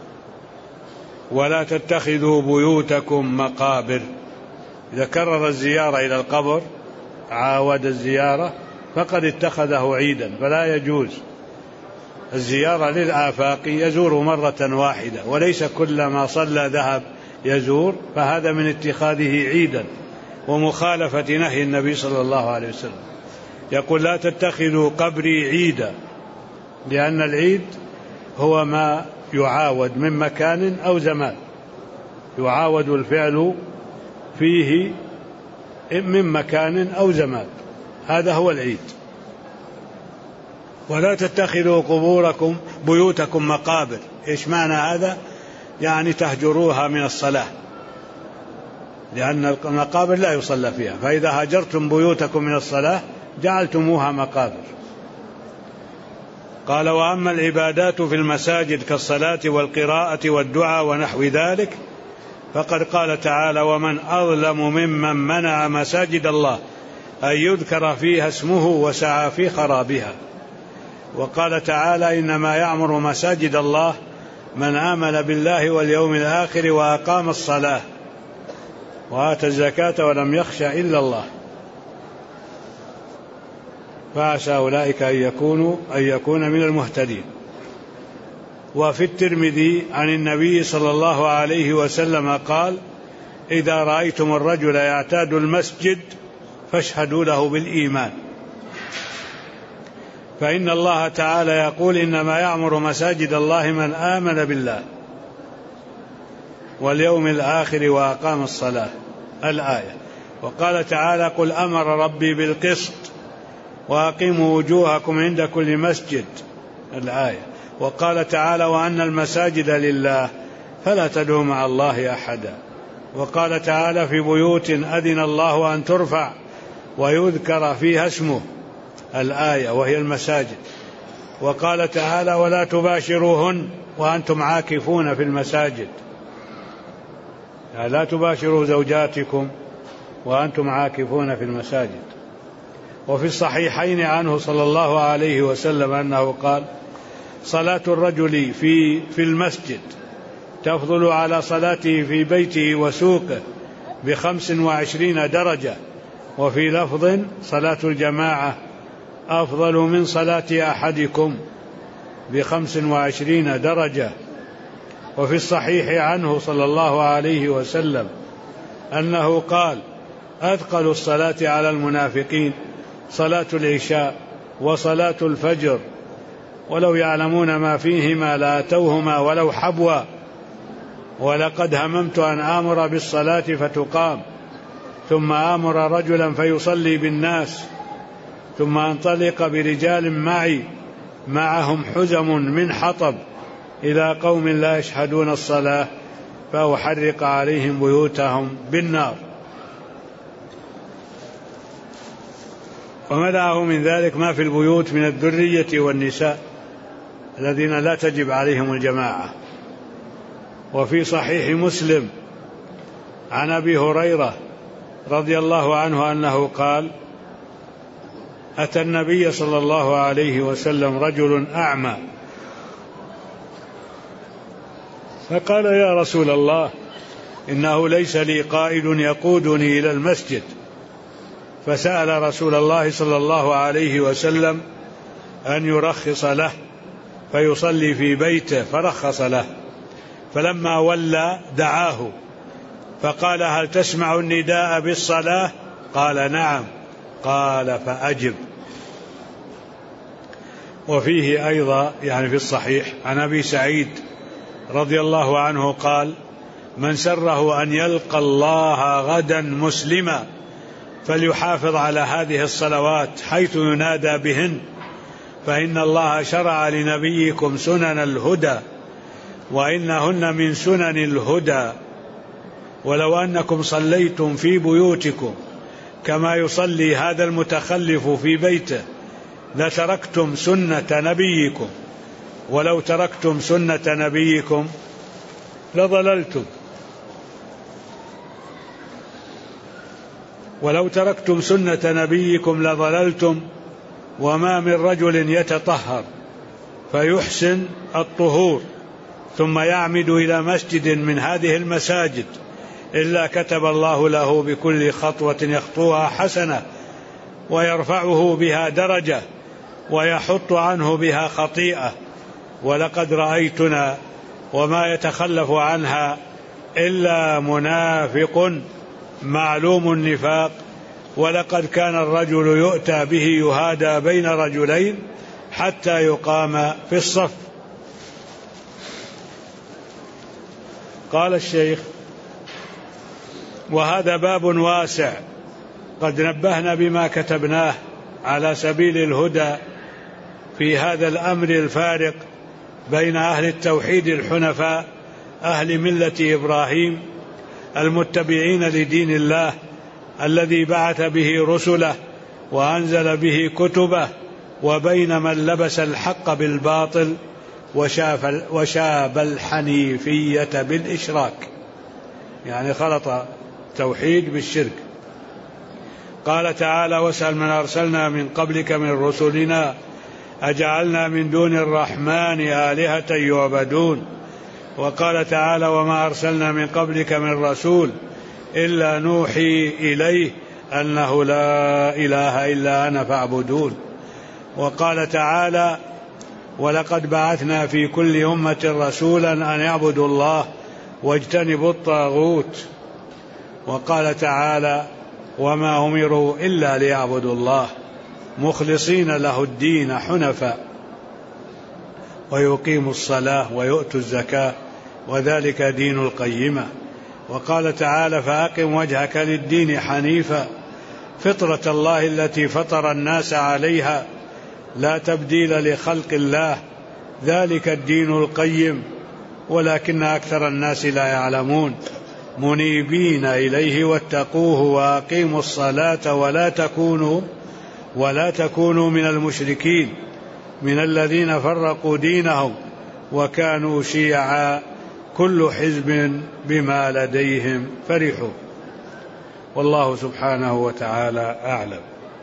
Speaker 1: ولا تتخذوا بيوتكم مقابر. إذا كرر الزيارة إلى القبر عاود الزيارة فقد اتخذه عيدا، فلا يجوز الزيارة للآفاق، يزور مرة واحدة وليس كلما صلى ذهب يزور، فهذا من اتخاذه عيدا ومخالفة نهي النبي صلى الله عليه وسلم. يقول: لا تتخذوا قبري عيدا، لأن العيد هو ما يعاود من مكان أو زمان، يعاود الفعل فيه من مكان أو زمان، هذا هو العيد. ولا تتخذوا قبوركم بيوتكم مقابر. إيش معنى هذا؟ يعني تهجروها من الصلاة، لأن المقابر لا يصلى فيها، فإذا هجرتم بيوتكم من الصلاة جعلتموها مقابر. قال: وأما العبادات في المساجد كالصلاة والقراءة والدعاء ونحو ذلك فقد قال تعالى: ومن أظلم ممن منع مساجد الله أن يذكر فيها اسمه وسعى في خرابها. وقال تعالى: إنما يعمر مساجد الله من آمن بالله واليوم الآخر وأقام الصلاة وآتى الزكاة ولم يخش إلا الله. فعسى أولئك أن يكون من المهتدين. وفي الترمذي عن النبي صلى الله عليه وسلم قال: إذا رأيتم الرجل يعتاد المسجد فاشهدوا له بالإيمان، فإن الله تعالى يقول: إنما يعمر مساجد الله من آمن بالله واليوم الآخر وأقام الصلاة، الآية. وقال تعالى: قل أمر ربي بالقسط وأقيموا وجوهكم عند كل مسجد، الآية. وقال تعالى: وأن المساجد لله فلا تدعوا مع الله أحدا. وقال تعالى: في بيوت أذن الله أن ترفع ويذكر فيها اسمه، الآية، وهي المساجد. وقال تعالى: ولا تباشروهن وأنتم عاكفون في المساجد، يعني لا تباشروا زوجاتكم وأنتم عاكفون في المساجد. وفي الصحيحين عنه صلى الله عليه وسلم أنه قال: صلاة الرجل في المسجد تفضل على صلاته في بيته وسوقه ب25 درجة. وفي لفظ: صلاة الجماعة أفضل من صلاة أحدكم ب25 درجة. وفي الصحيح عنه صلى الله عليه وسلم أنه قال: أثقل الصلاة على المنافقين صلاة العشاء وصلاة الفجر، ولو يعلمون ما فيهما لأتوهما ولو حبوا، ولقد هممت أن آمر بالصلاة فتقام ثم آمر رجلا فيصلي بالناس، ثم أنطلق برجال معي معهم حزم من حطب إلى قوم لا يشهدون الصلاة فأحرق عليهم بيوتهم بالنار. ومنعه من ذلك ما في البيوت من الذرية والنساء الذين لا تجب عليهم الجماعة. وفي صحيح مسلم عن أبي هريرة رضي الله عنه أنه قال: أتى النبي صلى الله عليه وسلم رجل أعمى فقال: يا رسول الله، إنه ليس لي قائد يقودني إلى المسجد. فسأل رسول الله صلى الله عليه وسلم أن يرخص له فيصلي في بيته، فرخص له. فلما ولى دعاه فقال: هل تسمع النداء بالصلاة؟ قال: نعم. قال: فأجب. وفيه أيضا يعني في الصحيح عن أبي سعيد رضي الله عنه قال: من سره أن يلقى الله غدا مسلما فليحافظ على هذه الصلوات حيث ينادى بهن، فإن الله شرع لنبيكم سنن الهدى وإنهن من سنن الهدى، ولو أنكم صليتم في بيوتكم كما يصلي هذا المتخلف في بيته لتركتم سنة نبيكم، ولو تركتم سنة نبيكم لضللتم، ولو تركتم سنة نبيكم لضللتم. وما من رجل يتطهر فيحسن الطهور ثم يعمد إلى مسجد من هذه المساجد إلا كتب الله له بكل خطوة يخطوها حسنة، ويرفعه بها درجة، ويحط عنه بها خطيئة. ولقد رأيتنا وما يتخلف عنها إلا منافق معلوم النفاق، ولقد كان الرجل يؤتى به يهادى بين رجلين حتى يقام في الصف. قال الشيخ: وهذا باب واسع قد نبهنا بما كتبناه على سبيل الهدى في هذا الأمر الفارق بين أهل التوحيد الحنفاء أهل ملة إبراهيم المتبعين لدين الله الذي بعث به رسله وأنزل به كتبه، وبين من لبس الحق بالباطل وشاب الحنيفية بالإشراك، يعني خلط التوحيد بالشرك. قال تعالى: واسأل من أرسلنا من قبلك من رسلنا أجعلنا من دون الرحمن آلهة يعبدون. وقال تعالى: وما أرسلنا من قبلك من رسول إلا نوحي إليه أنه لا إله إلا أنا فاعبدون. وقال تعالى: ولقد بعثنا في كل أمة رسولا أن يعبدوا الله واجتنبوا الطاغوت. وقال تعالى: وما أمروا إلا ليعبدوا الله مخلصين له الدين حنفاء ويقيموا الصلاة ويؤتوا الزكاة وذلك دين القيمة. وقال تعالى: فأقم وجهك للدين حنيفا فطرة الله التي فطر الناس عليها لا تبديل لخلق الله ذلك الدين القيم ولكن أكثر الناس لا يعلمون منيبين إليه واتقوه وأقيموا الصلاة ولا تكونوا من المشركين من الذين فرقوا دينهم وكانوا شيعا كل حزب بما لديهم فرحوا. والله سبحانه وتعالى أعلم.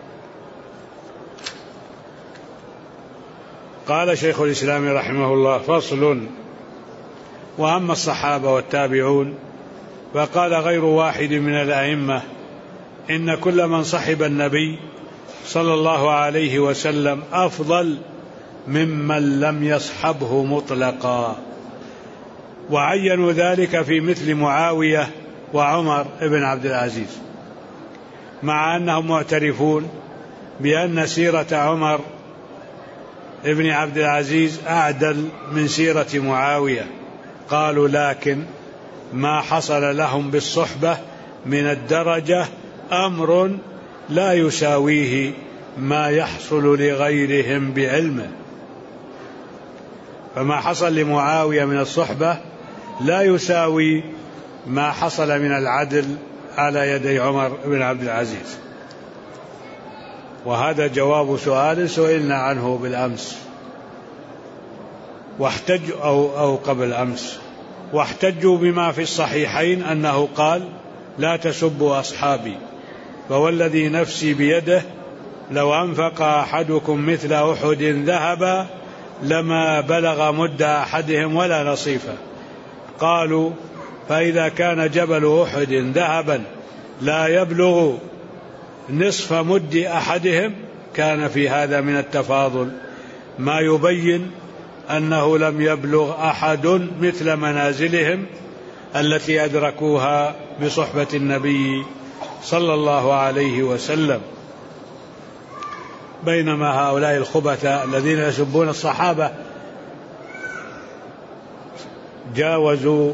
Speaker 1: قال شيخ الإسلام رحمه الله: فصل. وأما الصحابة والتابعون فقال غير واحد من الأئمة إن كل من صحب النبي صلى الله عليه وسلم أفضل ممن لم يصحبه مطلقا، وعينوا ذلك في مثل معاوية وعمر بن عبد العزيز، مع أنهم معترفون بأن سيرة عمر بن عبد العزيز أعدل من سيرة معاوية. قالوا: لكن ما حصل لهم بالصحبة من الدرجة أمر لا يساويه ما يحصل لغيرهم بعلمه. فما حصل لمعاوية من الصحبة لا يساوي ما حصل من العدل على يدي عمر بن عبد العزيز. وهذا جواب سؤال سئلنا عنه بالأمس أو قبل أمس، واحتجوا بما في الصحيحين أنه قال: لا تسبوا أصحابي، فوالذي نفسي بيده لو أنفق أحدكم مثل أحد ذهبا لما بلغ مد أحدهم ولا نصيفه. قالوا: فإذا كان جبل أحد ذهبا لا يبلغ نصف مد أحدهم كان في هذا من التفاضل ما يبين أنه لم يبلغ أحد مثل منازلهم التي أدركوها بصحبة النبي صلى الله عليه وسلم. بينما هؤلاء الخبثاء الذين يسبون الصحابة جاوزوا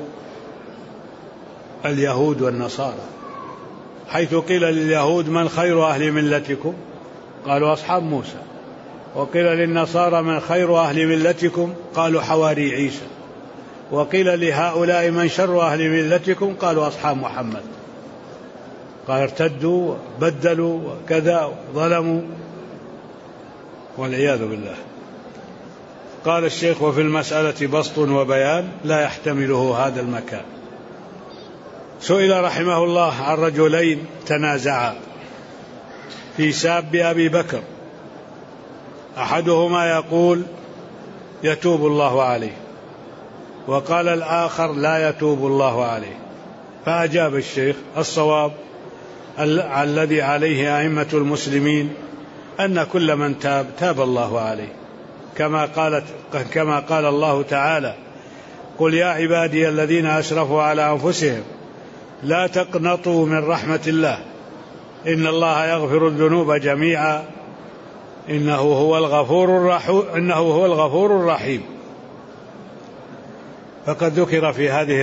Speaker 1: اليهود والنصارى، حيث قيل لليهود: من خير أهل ملتكم؟ قالوا: أصحاب موسى. وقيل للنصارى: من خير أهل ملتكم؟ قالوا: حواري عيسى. وقيل لهؤلاء: من شر أهل ملتكم؟ قالوا: أصحاب محمد. قال: ارتدوا بدلوا وكذا ظلموا والعياذ بالله. قال الشيخ: وفي المسألة بسط وبيان لا يحتمله هذا المكان. سئل رحمه الله عن رجلين تنازعا في ساب أبي بكر، أحدهما يقول: يتوب الله عليه، وقال الآخر: لا يتوب الله عليه. فأجاب الشيخ: الصواب الذي عليه أئمة المسلمين أن كل من تاب تاب الله عليه، كما قال الله تعالى: قل يا عبادي الذين أسرفوا على أنفسهم لا تقنطوا من رحمة الله إن الله يغفر الذنوب جميعا إنه هو الغفور الرحيم. فقد ذكر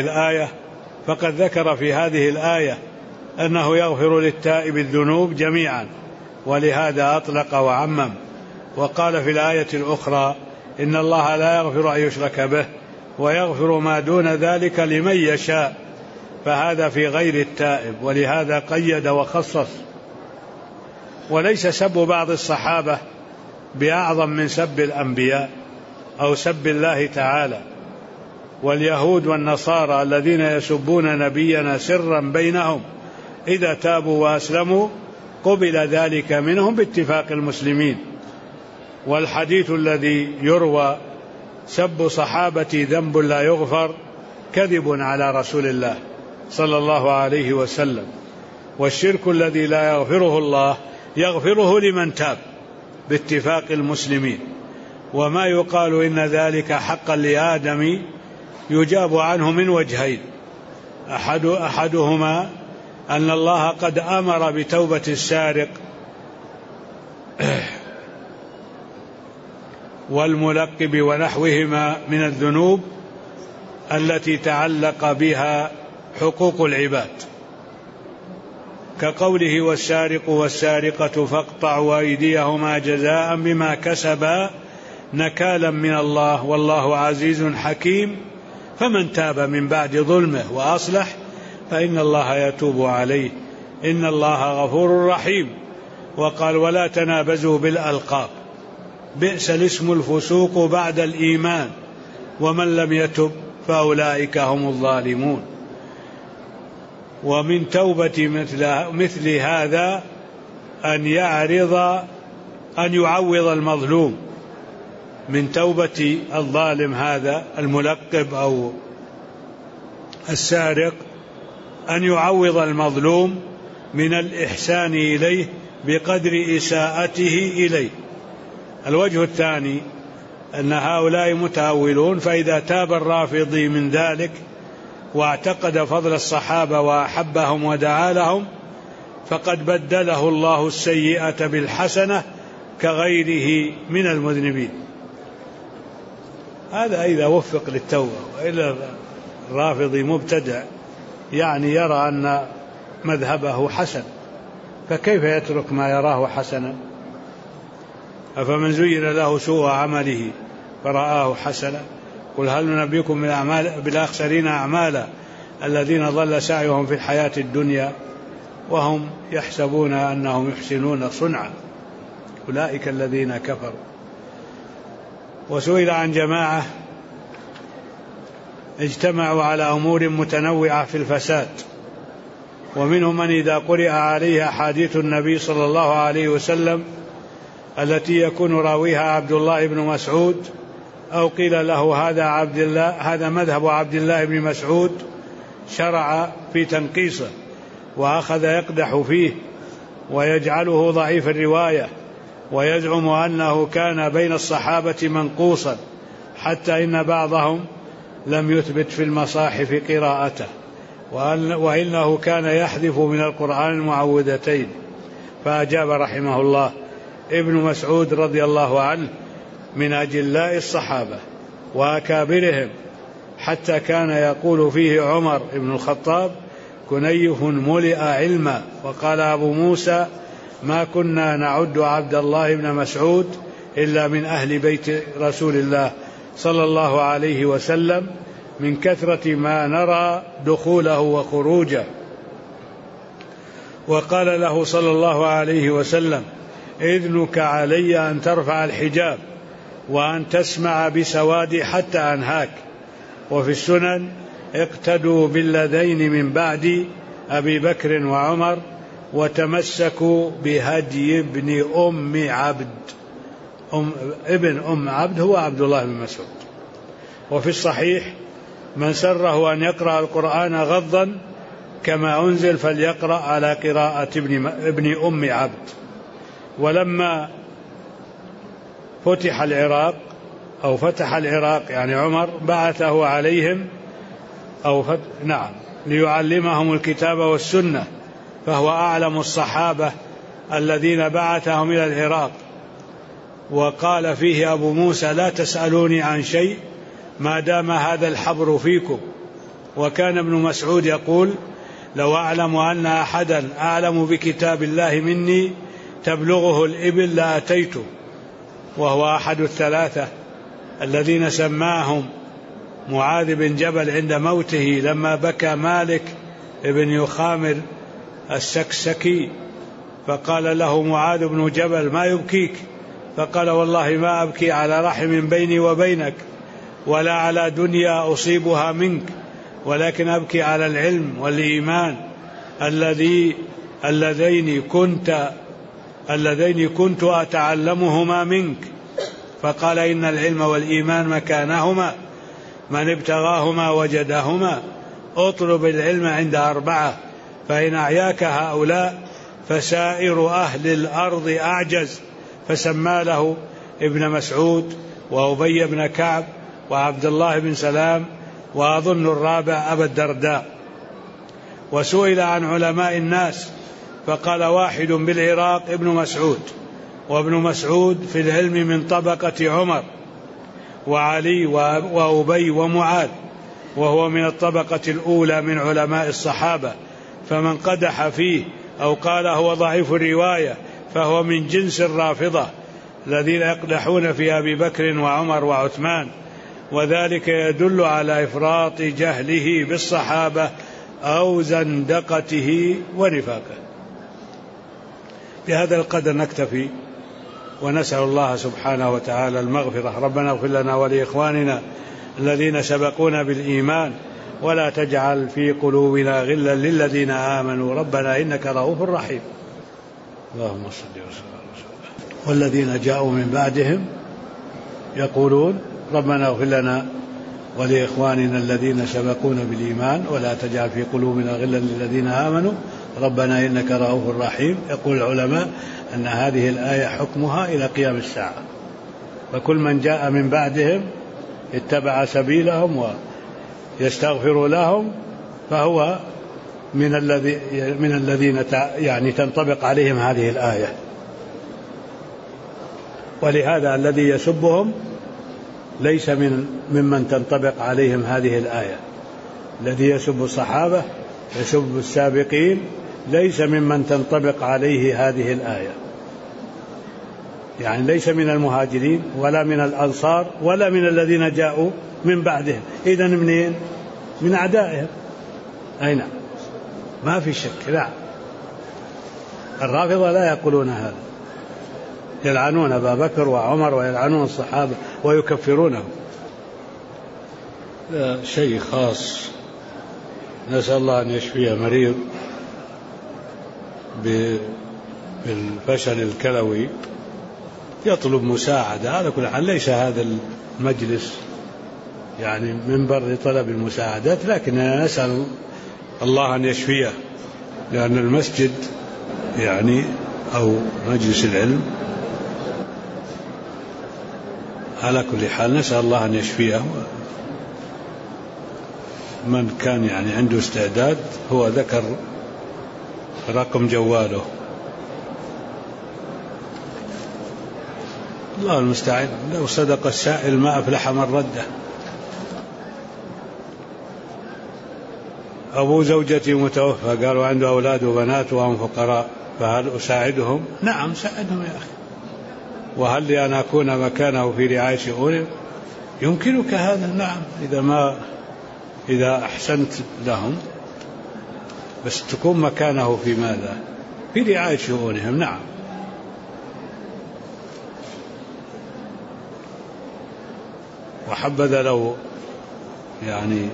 Speaker 1: في هذه الآية أنه يغفر للتائب الذنوب جميعا، ولهذا أطلق وعمم. وقال في الآية الأخرى: إن الله لا يغفر أن يشرك به ويغفر ما دون ذلك لمن يشاء، فهذا في غير التائب، ولهذا قيد وخصص. وليس سب بعض الصحابة بأعظم من سب الأنبياء أو سب الله تعالى. واليهود والنصارى الذين يسبون نبينا سرا بينهم إذا تابوا وأسلموا قبل ذلك منهم باتفاق المسلمين. والحديث الذي يروى: سب صحابتي ذنب لا يغفر، كذب على رسول الله صلى الله عليه وسلم. والشرك الذي لا يغفره الله يغفره لمن تاب باتفاق المسلمين. وما يقال إن ذلك حقا لآدم يجاب عنه من وجهين: أحدهما أن الله قد أمر بتوبة السارق والملقب ونحوهما من الذنوب التي تعلق بها حقوق العباد، كقوله: والسارق والسارقة فاقطعوا أيديهما جزاء بما كسبا نكالا من الله والله عزيز حكيم، فمن تاب من بعد ظلمه وأصلح فإن الله يتوب عليه إن الله غفور رحيم. وقال: ولا تنابزوا بالألقاب بئس الاسم الفسوق بعد الإيمان ومن لم يتب فأولئك هم الظالمون. ومن توبة مثل هذا أن يعوض المظلوم، من توبة الظالم هذا الملقب أو السارق أن يعوض المظلوم من الإحسان إليه بقدر إساءته إليه. الوجه الثاني أن هؤلاء متأولون، فإذا تاب الرافضي من ذلك واعتقد فضل الصحابة وأحبهم ودعا لهم فقد بدله الله السيئة بالحسنة كغيره من المذنبين. هذا إذا وفق للتوبة. وإلا الرافضي مبتدع، يعني يرى أن مذهبه حسن فكيف يترك ما يراه حسنا؟ أفمن زين له سوء عمله فرآه حسنا قل هل ننبئكم بالأخسرين أعمالا الذين ضل سعيهم في الحياة الدنيا وهم يحسبون أنهم يحسنون صنعا أولئك الذين كفروا. وسئل عن جماعة اجتمعوا على أمور متنوعة في الفساد، ومنهم من إذا قرئ عليه أحاديث النبي صلى الله عليه وسلم التي يكون راويها عبد الله بن مسعود أو قيل له هذا مذهب عبد الله بن مسعود شرع في تنقيصه وأخذ يقدح فيه ويجعله ضعيف الرواية ويزعم أنه كان بين الصحابة منقوصا حتى إن بعضهم لم يثبت في المصاحف قراءته وإنه كان يحذف من القرآن المعوذتين. فأجاب رحمه الله ابن مسعود رضي الله عنه من أجلاء الصحابة وأكابرهم حتى كان يقول فيه عمر بن الخطاب كنيف ملئ علما. وقال أبو موسى ما كنا نعد عبد الله بن مسعود إلا من أهل بيت رسول الله صلى الله عليه وسلم من كثرة ما نرى دخوله وخروجه. وقال له صلى الله عليه وسلم إذنك علي أن ترفع الحجاب وأن تسمع بسوادي حتى أنهاك. وفي السنن اقتدوا بالذين من بعد أبي بكر وعمر وتمسكوا بهدي ابن أم عبد. ابن أم عبد هو عبد الله بن مسعود. وفي الصحيح من سره أن يقرأ القرآن غضا كما أنزل فليقرأ على قراءة ابن أم عبد. ولما فتح العراق يعني عمر بعثه عليهم ليعلمهم الكتاب والسنة، فهو أعلم الصحابة الذين بعثهم إلى العراق. وقال فيه أبو موسى لا تسألوني عن شيء ما دام هذا الحبر فيكم. وكان ابن مسعود يقول لو أعلم أن أحدا أعلم بكتاب الله مني تبلغه الإبل لأتيته. وهو أحد الثلاثة الذين سماهم معاذ بن جبل عند موته لما بكى مالك ابن يخامر السكسكي فقال له معاذ بن جبل ما يبكيك؟ فقال والله ما أبكي على رحم بيني وبينك ولا على دنيا أصيبها منك، ولكن أبكي على العلم والإيمان اللذين كنت أتعلمهما منك. فقال إن العلم والإيمان مكانهما من ابتغاهما وجدهما. اطلب العلم عند 4 فإن أعياك هؤلاء فسائر أهل الأرض أعجز. فسمى له ابن مسعود وأبي بن كعب وعبد الله بن سلام وأظن الرابع أبا الدرداء. وسئل عن علماء الناس فقال واحد بالعراق ابن مسعود، وابن مسعود في العلم من طبقة عمر وعلي وأبي ومعاذ، وهو من الطبقة الأولى من علماء الصحابة. فمن قدح فيه أو قال هو ضعيف الرواية فهو من جنس الرافضة الذين يقدحون في أبي بكر وعمر وعثمان، وذلك يدل على إفراط جهله بالصحابة أو زندقته ونفاقه. بهذا القدر نكتفي ونسأل الله سبحانه وتعالى المغفرة. ربنا اغفر لنا ولإخواننا الذين سبقونا بالإيمان ولا تجعل في قلوبنا غلا للذين آمنوا ربنا إنك رؤوف رحيم. اللهم صل وسلم. والذين جاءوا من بعدهم يقولون ربنا اغفر لنا ولإخواننا الذين سبقونا بالإيمان ولا تجعل في قلوبنا غلا للذين آمنوا ربنا إنك رؤوف رحيم. يقول العلماء أن هذه الآية حكمها إلى قيام الساعة، فكل من جاء من بعدهم اتبع سبيلهم ويستغفر لهم فهو من الذين يعني تنطبق عليهم هذه الآية. ولهذا الذي يسبهم ليس ممن تنطبق عليهم هذه الآية. الذي يسب الصحابة يسب السابقين ليس ممن تنطبق عليه هذه الآية، يعني ليس من المهاجرين ولا من الأنصار ولا من الذين جاءوا من بعدهم. إذن منين؟ من أعدائهم. أي نعم، ما في شك. لا، الرافضة لا يقولون هذا، يلعنون أبا بكر وعمر ويلعنون الصحابة ويكفرونهم. شيء خاص، نسأل الله أن يشفيه مريض بالفشل الكلوي يطلب مساعدة. على كل حال ليس هذا المجلس يعني منبر لطلب المساعدات، لكن نسأل الله أن يشفيه، لأن المسجد يعني أو مجلس العلم على كل حال نسأل الله أن يشفيه. من كان يعني عنده استعداد هو ذكر رقم جواله. الله المستعان. لو صدق السائل ما أفلح من رده. أبو زوجتي متوفى، قالوا عنده أولاد وبنات وهم فقراء، فهل أساعدهم؟ نعم ساعدهم يا أخي. وهل لي أن أكون مكانه في رعاية شؤونهم؟ يمكنك هذا. نعم، إذا أحسنت لهم، بس تكون مكانه في ماذا؟ في رعاية شؤونهم. نعم. وحبذا لو يعني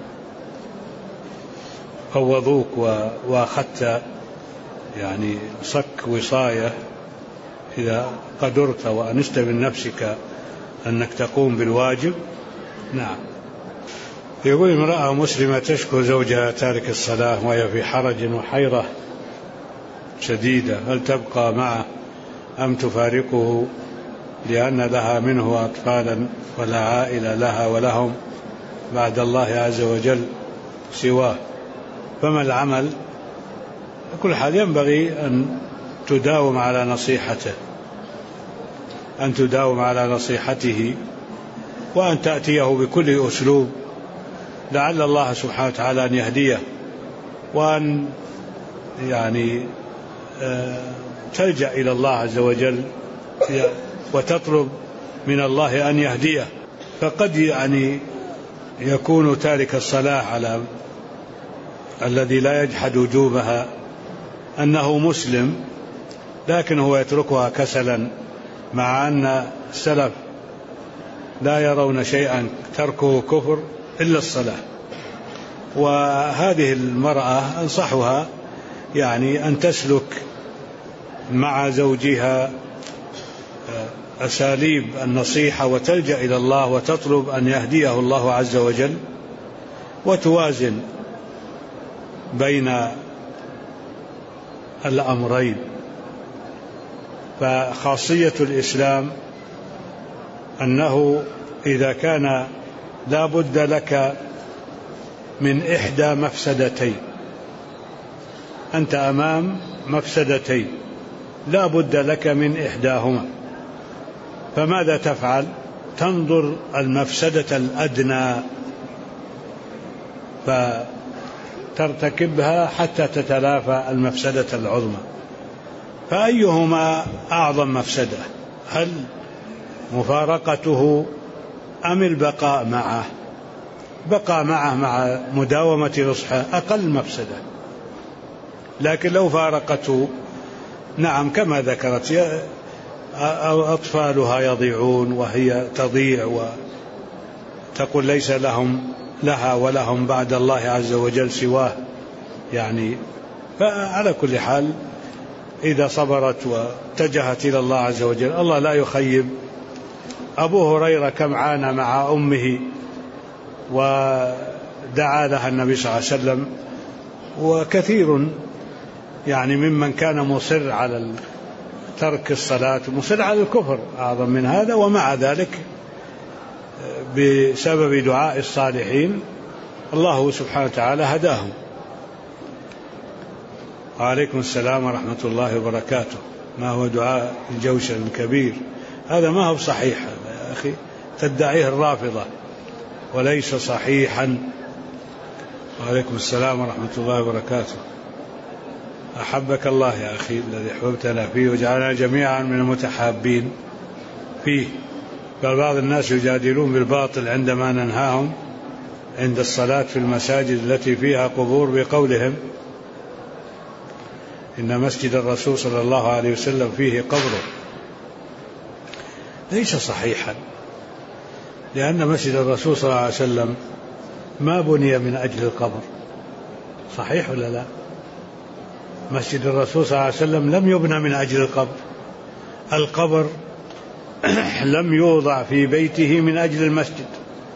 Speaker 1: فوضوك وأخذت يعني صك وصاية إذا قدرت وأنست من نفسك أنك تقوم بالواجب. نعم. يقول امرأة مسلمة تشكو زوجها تارك الصلاة وهي في حرج وحيرة شديدة، هل تبقى معه أم تفارقه لأن لها منه أطفالا ولا عائلة لها ولهم بعد الله عز وجل سواه؟ فما العمل؟ كل حال ينبغي أن تداوم على نصيحته، وأن تأتيه بكل أسلوب لعل الله سبحانه وتعالى أن يهديه، وأن يعني تلجأ إلى الله عز وجل وتطلب من الله أن يهديه. فقد يعني يكون تارك الصلاة على الذي لا يجحد وجوبها أنه مسلم، لكن هو يتركها كسلا، مع أن السلف لا يرون شيئا تركه كفر إلا الصلاة. وهذه المرأة أنصحها يعني أن تسلك مع زوجها أساليب النصيحة، وتلجأ إلى الله وتطلب أن يهديه الله عز وجل، وتوازن بين الأمرين. فخاصية الإسلام أنه إذا كان لا بد لك من إحدى مفسدتين، أنت أمام مفسدتين لا بد لك من إحداهما، فماذا تفعل؟ تنظر المفسدة الأدنى فترتكبها حتى تتلافى المفسدة العظمى. فأيهما أعظم مفسدة؟ هل مفارقته أم البقاء معه؟ بقى معه مع مداومة نصحه أقل مفسدة، لكن لو فارقته نعم كما ذكرت أطفالها يضيعون وهي تضيع، وتقول ليس لها ولهم بعد الله عز وجل سواه يعني. فعلى كل حال إذا صبرت واتجهت إلى الله عز وجل الله لا يخيب. أبو هريرة كم عانى مع أمه ودعا لها النبي صلى الله عليه وسلم، وكثير يعني ممن كان مصر على ترك الصلاة مصر على الكفر أعظم من هذا، ومع ذلك بسبب دعاء الصالحين الله سبحانه وتعالى هداهم. وعليكم السلام ورحمة الله وبركاته. ما هو دعاء الجوشن الكبير؟ هذا ما هو صحيح يا أخي، تدعيه الرافضة وليس صحيحا. وعليكم السلام ورحمة الله وبركاته. أحبك الله يا أخي الذي أحببتنا فيه وجعلنا جميعا من المتحابين فيه. قال بعض الناس يجادلون بالباطل عندما ننهاهم عند الصلاة في المساجد التي فيها قبور بقولهم إن مسجد الرسول صلى الله عليه وسلم فيه قبره. ليس صحيحا، لأن مسجد الرسول صلى الله عليه وسلم ما بني من أجل القبر. صحيح ولا لا؟ مسجد الرسول صلى الله عليه وسلم لم يبنى من أجل القبر. القبر لم يوضع في بيته من أجل المسجد.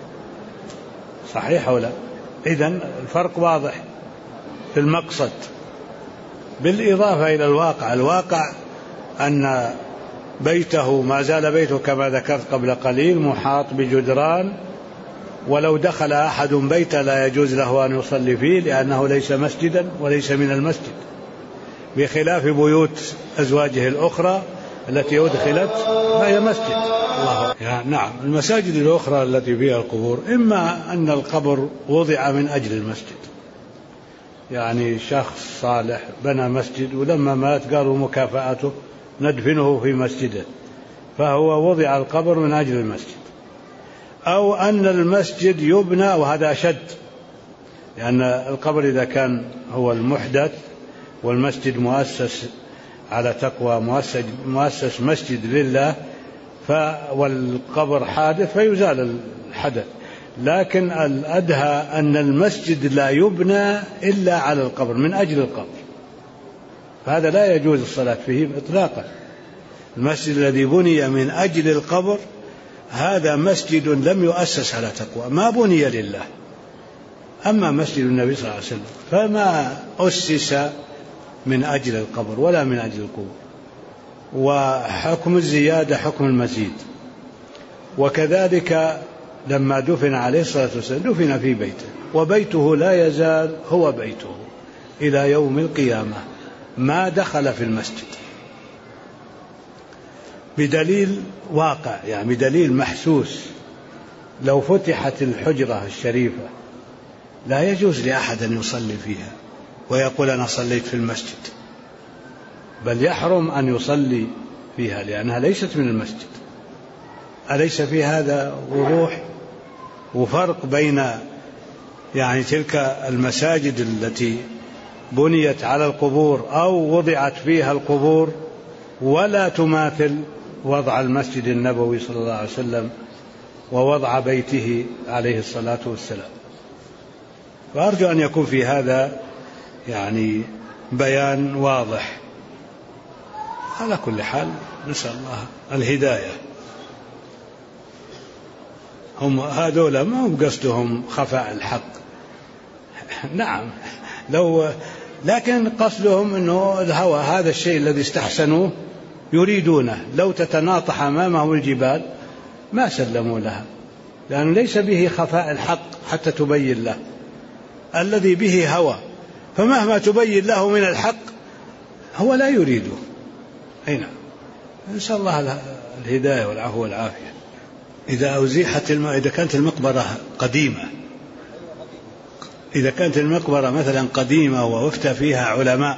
Speaker 1: صحيح ولا؟ إذن الفرق واضح في المقصد، بالإضافة إلى الواقع أن بيته ما زال بيته كما ذكرت قبل قليل محاط بجدران، ولو دخل أحد بيت لا يجوز له أن يصلي فيه لأنه ليس مسجدا وليس من المسجد، بخلاف بيوت أزواجه الأخرى التي أدخلت فهي مسجد. الله يعني نعم. المساجد الأخرى التي فيها القبور إما أن القبر وضع من أجل المسجد، يعني شخص صالح بنى مسجد ولما مات قالوا مكافأته ندفنه في مسجده، فهو وضع القبر من أجل المسجد. أو أن المسجد يبنى، وهذا أشد، لأن القبر إذا كان هو المحدث والمسجد مؤسس على تقوى مؤسس مسجد لله والقبر حادث فيزال الحدث. لكن الأدهى أن المسجد لا يبنى إلا على القبر من أجل القبر، فهذا لا يجوز الصلاة فيه إطلاقا. المسجد الذي بني من أجل القبر هذا مسجد لم يؤسس على تقوى، ما بني لله. أما مسجد النبي صلى الله عليه وسلم فما أسس من أجل القبر ولا من أجل القبور، وحكم الزيادة حكم المزيد. وكذلك لما دفن عليه الصلاة والسلام دفن في بيته، وبيته لا يزال هو بيته إلى يوم القيامة، ما دخل في المسجد، بدليل واقع، يعني بدليل محسوس. لو فتحت الحجرة الشريفة لا يجوز لأحد أن يصلي فيها ويقول أنا صليت في المسجد، بل يحرم أن يصلي فيها لأنها ليست من المسجد. أليس في هذا وضوح وفرق بين يعني تلك المساجد التي بنيت على القبور أو وضعت فيها القبور ولا تماثل وضع المسجد النبوي صلى الله عليه وسلم ووضع بيته عليه الصلاة والسلام. وأرجو أن يكون في هذا يعني بيان واضح. على كل حال نسأل الله الهداية. هم هذول ما هم قصدهم خفاء الحق، نعم، لكن قصدهم أنه الهوى هذا الشيء الذي استحسنوه يريدونه. لو تتناطح أمامه الجبال ما سلموا لها، لأنه ليس به خفاء الحق حتى تبين له. الذي به هوى، فمهما تبين له من الحق هو لا يريده. أين نسأل الله الهداية والعفو والعافية. إذا أزيحت إذا كانت المقبرة قديمة، إذا كانت المقبرة مثلا قديمة ووفتى فيها علماء،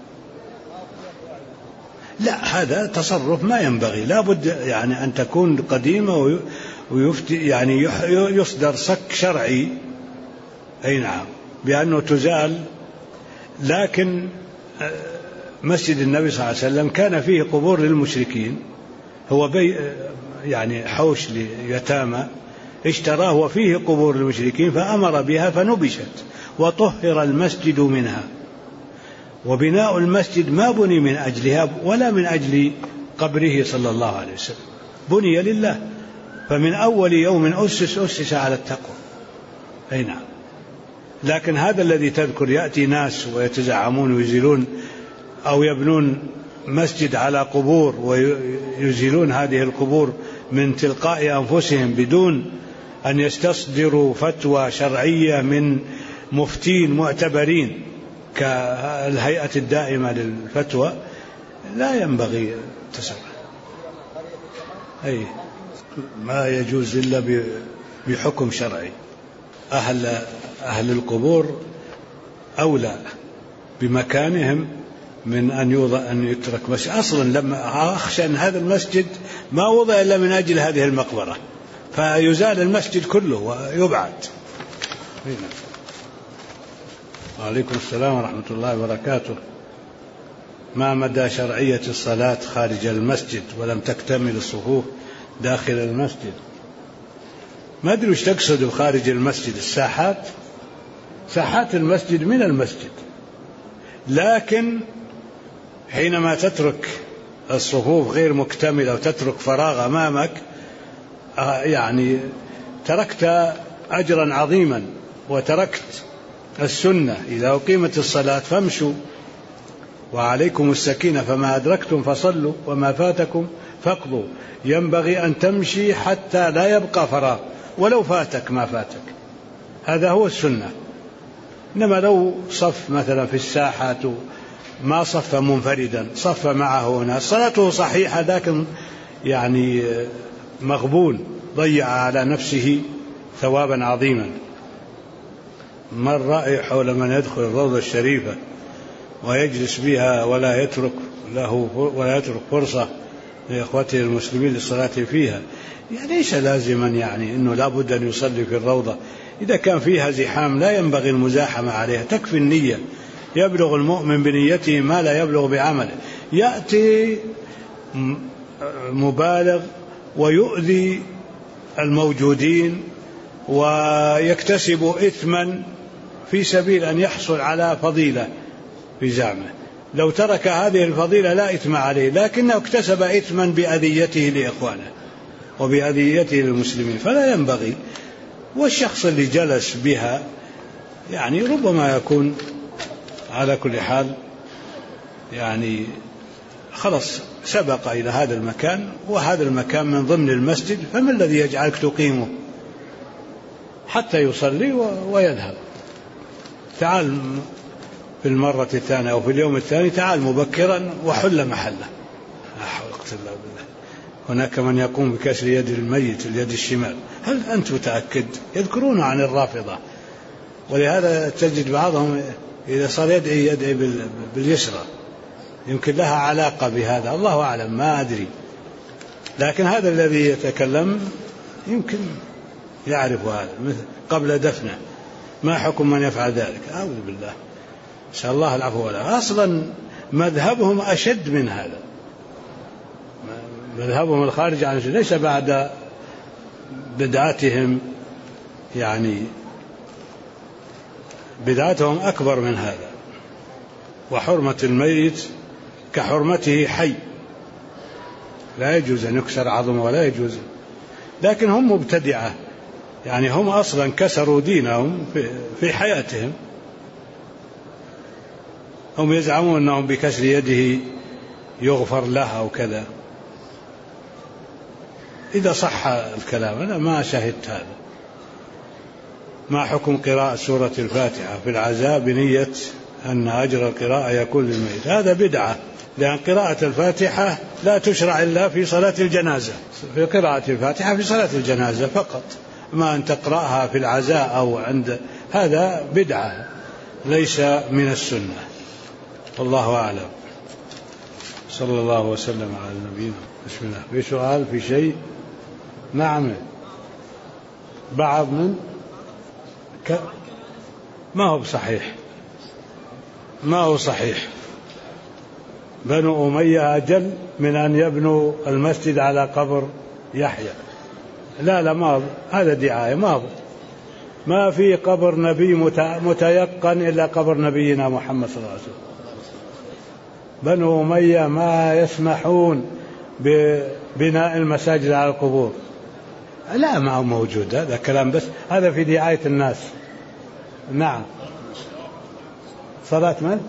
Speaker 1: لا، هذا تصرف ما ينبغي. لا بد يعني أن تكون قديمة ويفتي يعني يصدر صك شرعي، أي نعم، بأنه تزال. لكن مسجد النبي صلى الله عليه وسلم كان فيه قبور للمشركين، هو يعني حوش ليتامى اشتراه وفيه قبور للمشركين فأمر بها فنبشت وطهر المسجد منها. وبناء المسجد ما بني من أجلها ولا من أجل قبره صلى الله عليه وسلم، بني لله. فمن أول يوم أسس على التقوى، أي نعم. لكن هذا الذي تذكر يأتي ناس ويتزعمون ويزيلون أو يبنون مسجد على قبور ويزيلون هذه القبور من تلقاء أنفسهم بدون أن يستصدروا فتوى شرعية من مفتين معتبرين كالهيئة الدائمة للفتوى، لا ينبغي تسمع. أي ما يجوز إلا بحكم شرعي. أهل القبور أولى بمكانهم من أن يترك مسجد أصلا. لما أخشى أن هذا المسجد ما وضع إلا من أجل هذه المقبرة، فيزال المسجد كله ويبعد. وعليكم السلام ورحمة الله وبركاته. ما مدى شرعية الصلاة خارج المسجد ولم تكتمل الصفوف داخل المسجد؟ ما أدري وش تقصد بخارج المسجد. الساحات، ساحات المسجد من المسجد، لكن حينما تترك الصفوف غير مكتملة وتترك فراغ أمامك يعني تركت أجرا عظيما وتركت السنة. إذا أقيمت الصلاة فامشوا وعليكم السكينة، فما أدركتم فصلوا وما فاتكم فاقضوا. ينبغي أن تمشي حتى لا يبقى فراغ، ولو فاتك ما فاتك، هذا هو السنة. إنما لو صف مثلا في الساحة ما صف منفردا، صف معه ناس، صلاته صحيحة لكن يعني مغبون، ضيع على نفسه ثوابا عظيما. ما الرأي حول من يدخل الروضة الشريفة ويجلس بها ولا يترك فرصة لإخوته المسلمين للصلاة فيها؟ يعني ليس لازما يعني أنه لابد أن يصلي في الروضة. إذا كان فيها زحام لا ينبغي المزاحمة عليها، تكفي النية. يبلغ المؤمن بنيته ما لا يبلغ بعمله. يأتي مبالغ ويؤذي الموجودين ويكتسب إثما في سبيل أن يحصل على فضيلة في زعمه. لو ترك هذه الفضيلة لا إثم عليه، لكنه اكتسب إثما بأذيته لإخوانه وبأذيته للمسلمين، فلا ينبغي. والشخص اللي جلس بها يعني ربما يكون على كل حال يعني خلص سبق إلى هذا المكان، وهذا المكان من ضمن المسجد، فما الذي يجعلك تقيمه حتى يصلي ويذهب؟ تعال في المرة الثانية أو في اليوم الثاني تعال مبكرا وحل محله. لا حول ولا قوة إلا بالله. هناك من يقوم بكسر يد الميت اليد الشمال. هل أنت متأكد؟ يذكرون عن الرافضة، ولهذا تجد بعضهم إذا صار يدعي باليسرى، يمكن لها علاقة بهذا، الله أعلم، ما أدري. لكن هذا الذي يتكلم يمكن يعرف هذا قبل دفنه. ما حكم من يفعل ذلك؟ أعوذ بالله، نسأل الله العفو والعافية. أصلا مذهبهم أشد من هذا، مذهبهم الخارج عن السنة، ليس بعد بدعتهم، يعني بدعتهم أكبر من هذا. وحرمة الميت كحرمته حي، لا يجوز أن يكسر عظمه ولا يجوز. لكن هم مبتدعة، يعني هم أصلا كسروا دينهم في حياتهم. هم يزعمون أنهم بكسر يده يغفر له أو كذا. إذا صح الكلام، أنا ما شاهدت هذا. ما حكم قراءة سورة الفاتحة في العزاء بنية أن أجر القراءة يكون للميت؟ هذا بدعة، لأن قراءة الفاتحة لا تشرع إلا في صلاة الجنازة، في قراءة الفاتحة في صلاة الجنازة فقط، ما أن تقرأها في العزاء أو عند، هذا بدعة ليس من السنة، والله أعلم. صلى الله وسلم على نبينا. بسم الله. في سؤال في شيء؟ نعم. بعض من ما هو بصحيح، ما هو صحيح. بنو أمية أجل من أن يبنوا المسجد على قبر يحيى. لا ما هذا دعاية، ما في قبر نبي متيقن إلا قبر نبينا محمد صلى الله عليه وسلم. بنو أمية ما يسمحون ببناء المساجد على القبور، لا ما هو موجود، هذا كلام بس، هذا في دعاية الناس. نعم. صلاة من؟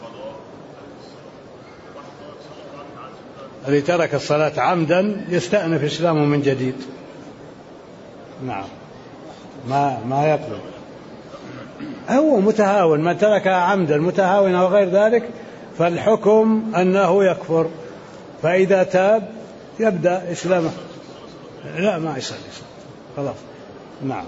Speaker 1: الذي ترك الصلاة عمدا يستأنف إسلامه من جديد. نعم، ما يقبل. هو متهاون، من تركها عمدا متهاون أو غير ذلك فالحكم أنه يكفر، فإذا تاب يبدأ إسلامه. لا ما يصلي خلاص. نعم.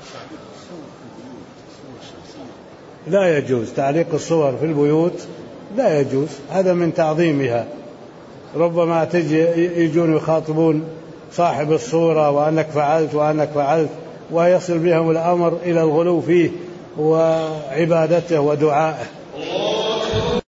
Speaker 1: لا يجوز تعليق الصور في البيوت، لا يجوز، هذا من تعظيمها. ربما يجون يخاطبون صاحب الصورة وأنك فعلت وأنك فعلت، ويصل بهم الأمر إلى الغلو فيه وعبادته ودعائه.